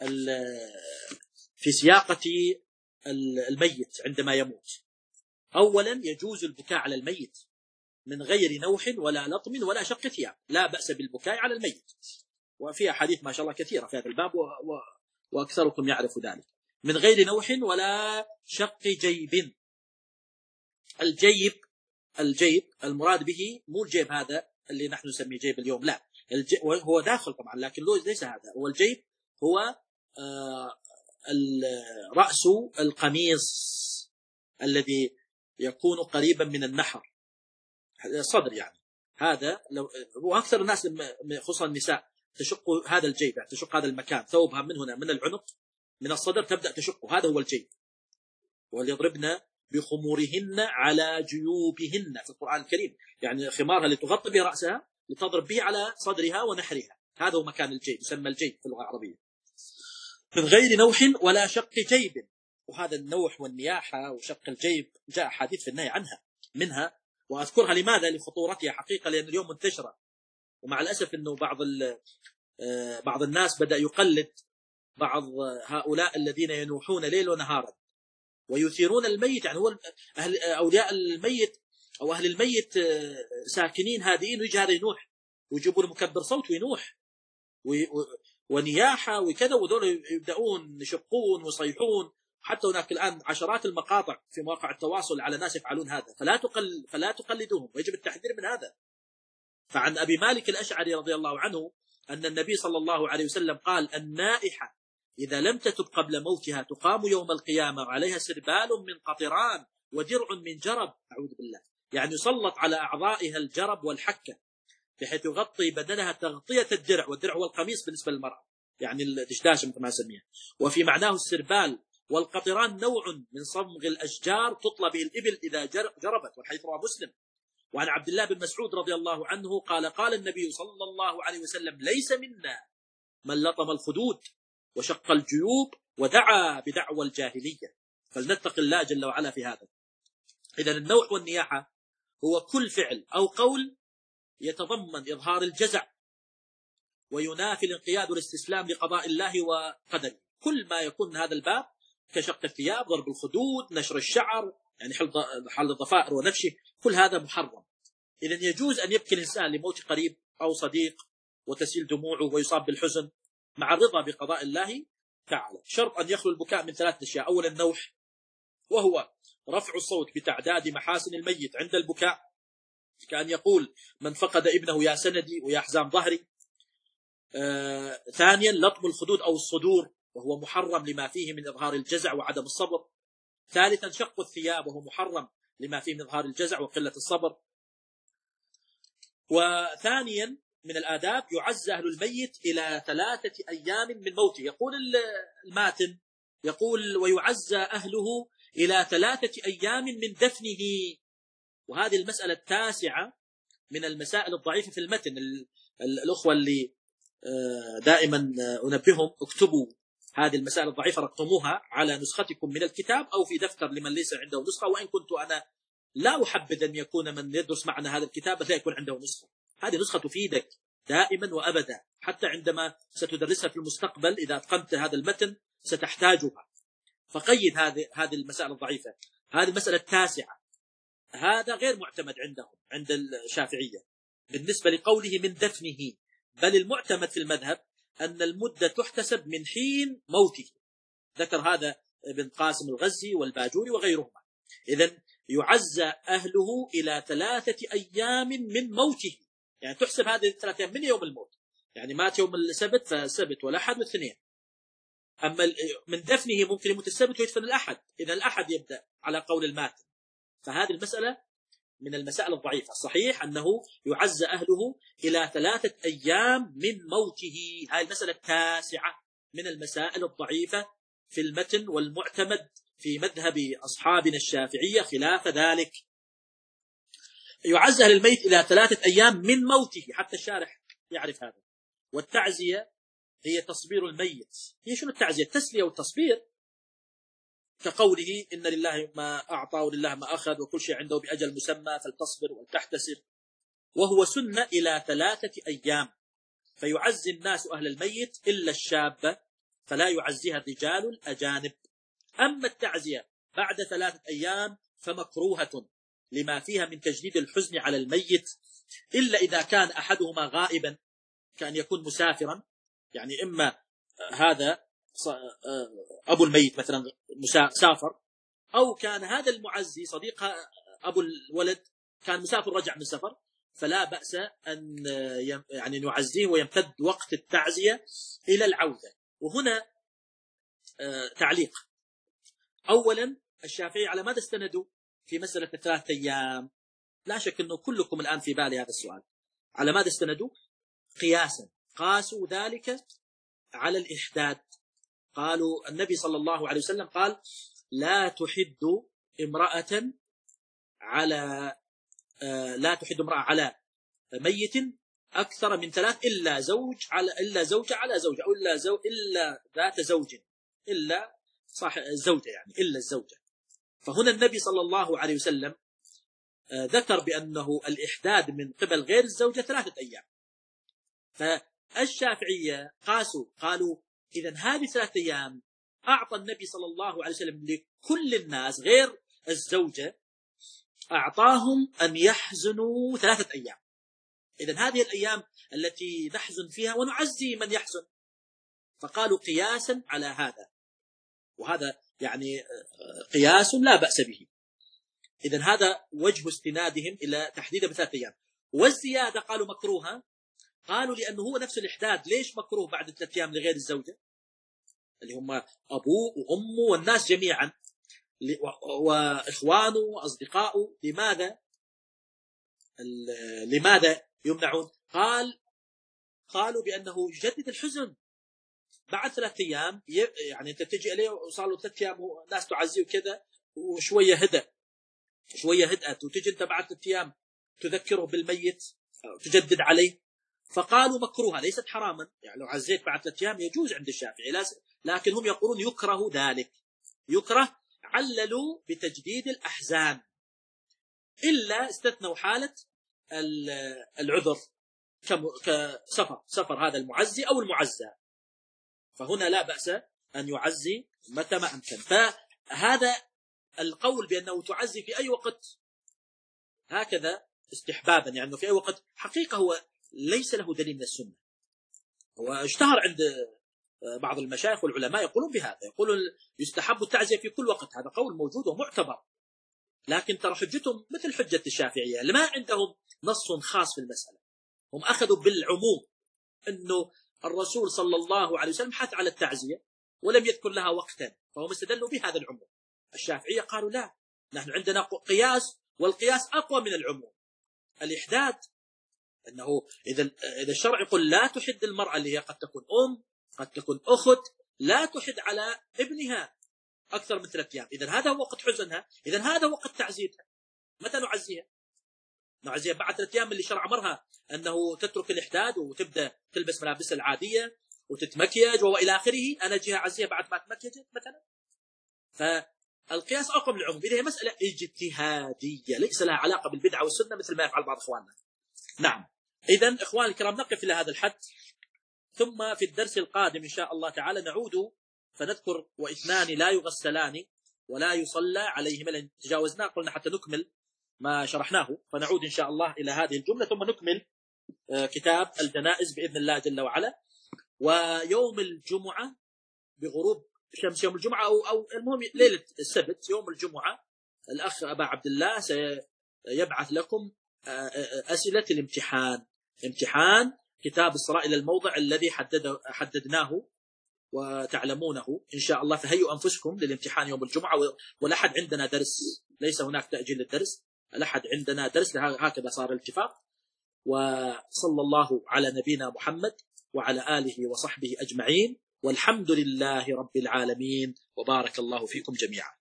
في سياقة الميت عندما يموت. أولا يجوز البكاء على الميت من غير نوح ولا لطم ولا شق ثياب، لا بأس بالبكاء على الميت. وفي أحاديث ما شاء الله كثيرة في هذا الباب و... و... وأكثركم يعرف ذلك. من غير نوح ولا شق جيب. الجيب الجيب المراد به مو الجيب هذا اللي نحن نسميه جيب اليوم، لا، الجيب هو داخل طبعا، لكن ليس هذا هو الجيب. هو آه رأس القميص الذي يكون قريبا من النحر، الصدر يعني. هذا لو وأكثر الناس خصوصا النساء تشق هذا الجيب، يعني تشق هذا المكان، ثوبها من هنا من العنق من الصدر تبدأ تشقه، هذا هو الجيب. وليضربن بخمورهن على جيوبهن في القرآن الكريم، يعني خمارها لتغطي به رأسها لتضرب به على صدرها ونحرها، هذا هو مكان الجيب، يسمى الجيب في اللغة العربية. من غير نوح ولا شق جيب. وهذا النوح والنياحة وشق الجيب جاء حديث في النهي عنها، منها وأذكرها لماذا؟ لخطورتها حقيقة، لأن اليوم منتشرة، ومع الأسف أنه بعض بعض الناس بدأ يقلد بعض هؤلاء الذين ينوحون ليل ونهارا ويثيرون الميت، يعني هو أهل أولياء الميت أو أهل الميت ساكنين هادئين، ويجي هذا ينوح ويجيبون مكبر صوت وينوح ونياحة وكذا، وذول يبدأون يشقون ويصيحون. حتى هناك الآن عشرات المقاطع في مواقع التواصل على ناس يفعلون هذا، فلا تقل فلا تقلدوهم، ويجب التحذير من هذا. فعن أبي مالك الأشعري رضي الله عنه أن النبي صلى الله عليه وسلم قال: النائحة إذا لم تتب قبل موتها تقام يوم القيامة وعليها سربال من قطران ودرع من جرب. أعوذ بالله، يعني يسلط على أعضائها الجرب والحكة بحيث يغطي بدنها تغطية الدرع، والدرع هو القميص بالنسبة للمرأة، يعني الدشداش مثل ما نسميها. وفي معناه السربال. والقطران نوع من صمغ الأشجار تطلى به الإبل إذا جربت، والحديث رواه مسلم. وعن عبد الله بن مسعود رضي الله عنه قال: قال النبي صلى الله عليه وسلم: ليس منا من لطم الخدود وشق الجيوب ودعا بدعوى الجاهلية. فلنتق الله جل وعلا في هذا. إذن النوح والنياحة هو كل فعل أو قول يتضمن إظهار الجزع وينافي الانقياد والاستسلام لقضاء الله وقدره. كل ما يكون من هذا الباب كشق الثياب، ضرب الخدود، نشر الشعر، يعني حل الضفائر ونفشه، كل هذا محرم. إذن يجوز أن يبكي الإنسان لموت قريب أو صديق وتسيل دموعه ويصاب بالحزن مع الرضا بقضاء الله تعالى. شرط أن يخلو البكاء من ثلاث أشياء. أولا النوح، وهو رفع الصوت بتعداد محاسن الميت عند البكاء، كأن يقول: من فقد ابنه يا سندي ويا حزام ظهري. آه، ثانيا لطم الخدود أو الصدور، وهو محرم لما فيه من إظهار الجزع وعدم الصبر. ثالثا شق الثياب، وهو محرم لما فيه من إظهار الجزع وقلة الصبر. وثانيا من الآداب يعزى أهل الميت إلى ثلاثة أيام من موته. يقول الماتن، يقول: ويعزى أهله إلى ثلاثة أيام من دفنه. وهذه المسألة التاسعة من المسائل الضعيفة في المتن. الأخوة اللي دائما أنبههم، اكتبوا هذه المسائل الضعيفة، رقموها على نسختكم من الكتاب أو في دفتر لمن ليس عنده نسخة. وإن كنت أنا لا أحبذ أن يكون من يدرس معنا هذا الكتاب لا يكون عنده نسخة. هذه نسخة تفيدك دائما وأبدا، حتى عندما ستدرسها في المستقبل إذا أتقنت هذا المتن ستحتاجها. فقيد هذه هذه المسائل الضعيفة. هذه المسألة التاسعة، هذا غير معتمد عندهم عند الشافعية بالنسبة لقوله من دفنه، بل المعتمد في المذهب أن المدة تحتسب من حين موته. ذكر هذا ابن قاسم الغزي والباجوري وغيرهما. إذن يعزى أهله إلى ثلاثة أيام من موته، يعني تحسب هذه الثلاثة أيام من يوم الموت، يعني مات يوم السبت فسبت والأحد والاثنين. أما من دفنه ممكن يموت السبت ويدفن الأحد، إذا الأحد يبدأ على قول المات. فهذه المسألة من المسائل الضعيفة. الصحيح أنه يعزى أهله إلى ثلاثة أيام من موته. هذه المسألة التاسعة من المسائل الضعيفة في المتن، والمعتمد في مذهب أصحابنا الشافعية خلاف ذلك. يعزى أهل الميت إلى ثلاثة أيام من موته، حتى الشارح يعرف هذا. والتعزية هي تصبير الميت. هي شنو التعزية؟ التسلية والتصبير، كقوله: إن لله ما أعطى ولله ما أخذ وكل شيء عنده بأجل مسمى فلتصبر ولتحتسب. وهو سنة إلى ثلاثة أيام. فيعزي الناس أهل الميت إلا الشابة، فلا يعزيها الرجال الأجانب. أما التعزية بعد ثلاثة أيام فمكروهة لما فيها من تجديد الحزن على الميت، إلا إذا كان أحدهما غائبا، كان يكون مسافرا، يعني إما هذا أبو الميت مثلا مسافر، أو كان هذا المعزي صديق أبو الولد كان مسافر رجع من سفر، فلا بأس أن يعني نعزيه ويمتد وقت التعزية إلى العودة. وهنا تعليق. أولا الشافعي على ماذا استندوا في مسألة ثلاثة أيام؟ لا شك أنه كلكم الآن في بالي هذا السؤال. على ماذا استندوا؟ قياسا، قاسوا ذلك على الإحداد. قالوا النبي صلى الله عليه وسلم قال: لا تحد امرأة على لا تحد امرأة على ميت أكثر من ثلاث إلا زوج على إلا زوجة على زوجة، أو إلا زو إلا ذات زوج، إلا صح الزوجة، يعني إلا الزوجة. فهنا النبي صلى الله عليه وسلم ذكر بأنه الإحداد من قبل غير الزوجة ثلاثة أيام. فالشافعية قاسوا، قالوا إذن هذه ثلاثة أيام أعطى النبي صلى الله عليه وسلم لكل الناس غير الزوجة، أعطاهم أن يحزنوا ثلاثة أيام. إذن هذه الأيام التي نحزن فيها ونعزي من يحزن، فقالوا قياسا على هذا، وهذا يعني قياس لا بأس به. إذن هذا وجه استنادهم إلى تحديد بثلاثة أيام. والزيادة قالوا مكروها، قالوا لأنه هو نفس الإحداد. ليش مكروه بعد ثلاثة أيام لغير الزوجة اللي هم أبوه وأمه والناس جميعا وإخوانه وأصدقائه؟ لماذا لماذا يمنعون؟ قال قالوا بأنه يجدد الحزن بعد ثلاثة أيام. يعني أنت تجي عليه وصار له ثلاثة أيام ناس تعزيه وكذا وشوية هدأ شوية هدأت، وتجي أنت بعد ثلاثة أيام تذكره بالميت تجدد عليه. فقالوا مكروها ليست حراما، يعني لو عزيت بعد ثلاثة أيام يجوز عند الشافعي، لكن هم يقولون يكره ذلك. يكره، عللوا بتجديد الأحزان، إلا استثنوا حالة العذر كسفر سفر هذا المعزي أو المعزى، فهنا لا بأس أن يعزي متى ما أمكن. فهذا القول بأنه تعزي في أي وقت هكذا استحبابا، يعني في أي وقت، حقيقة هو ليس له دليل من السنة. هو اشتهر عند بعض المشايخ والعلماء يقولون بهذا، يقولون يستحب التعزية في كل وقت. هذا قول موجود ومعتبر، لكن ترى حجتهم مثل حجة الشافعية، ما عندهم نص خاص في المسألة. هم أخذوا بالعموم أنه الرسول صلى الله عليه وسلم حث على التعزية ولم يذكر لها وقتا، فهم استدلوا بهذا العموم. الشافعية قالوا لا، نحن عندنا قياس، والقياس أقوى من العموم. الإحداد أنه إذا إذا الشرع يقول لا تحد المرأة اللي هي قد تكون أم قد تكون أخت، لا تحد على ابنها أكثر من ثلاثة أيام، إذا هذا هو وقت حزنها، إذا هذا وقت تعزيتها. متى نعزيها؟ نعزيها بعد ثلاثة أيام اللي شرع أمرها أنه تترك الإحداد وتبدأ تلبس ملابسها العادية وتتمكيج وإلى آخره. أنا جيها عزيها بعد ما تمكيجت مثلا. فالقياس أقوى من العموم. إذا هي مسألة اجتهادية ليس لها علاقة بالبدعة والسنة مثل ما يفعل بعض إخواننا. نعم. إذن إخواني الكرام نقف إلى هذا الحد، ثم في الدرس القادم إن شاء الله تعالى نعود فنذكر واثنان لا يغسلان ولا يصلى عليهما، لأن تجاوزنا قلنا حتى نكمل ما شرحناه، فنعود إن شاء الله إلى هذه الجملة ثم نكمل كتاب الجنائز بإذن الله جل وعلا. ويوم الجمعة بغروب شمس يوم الجمعة أو, أو المهم ليلة السبت يوم الجمعة، الأخ أبا عبد الله سيبعث لكم أسئلة الامتحان، امتحان كتاب الصلاة إلى الموضع الذي حدد حددناه وتعلمونه إن شاء الله. فهيئوا أنفسكم للامتحان يوم الجمعة، والأحد عندنا درس، ليس هناك تأجيل للدرس، الأحد عندنا درس، هكذا صار الاتفاق. وصلى الله على نبينا محمد وعلى آله وصحبه أجمعين، والحمد لله رب العالمين، وبارك الله فيكم جميعا.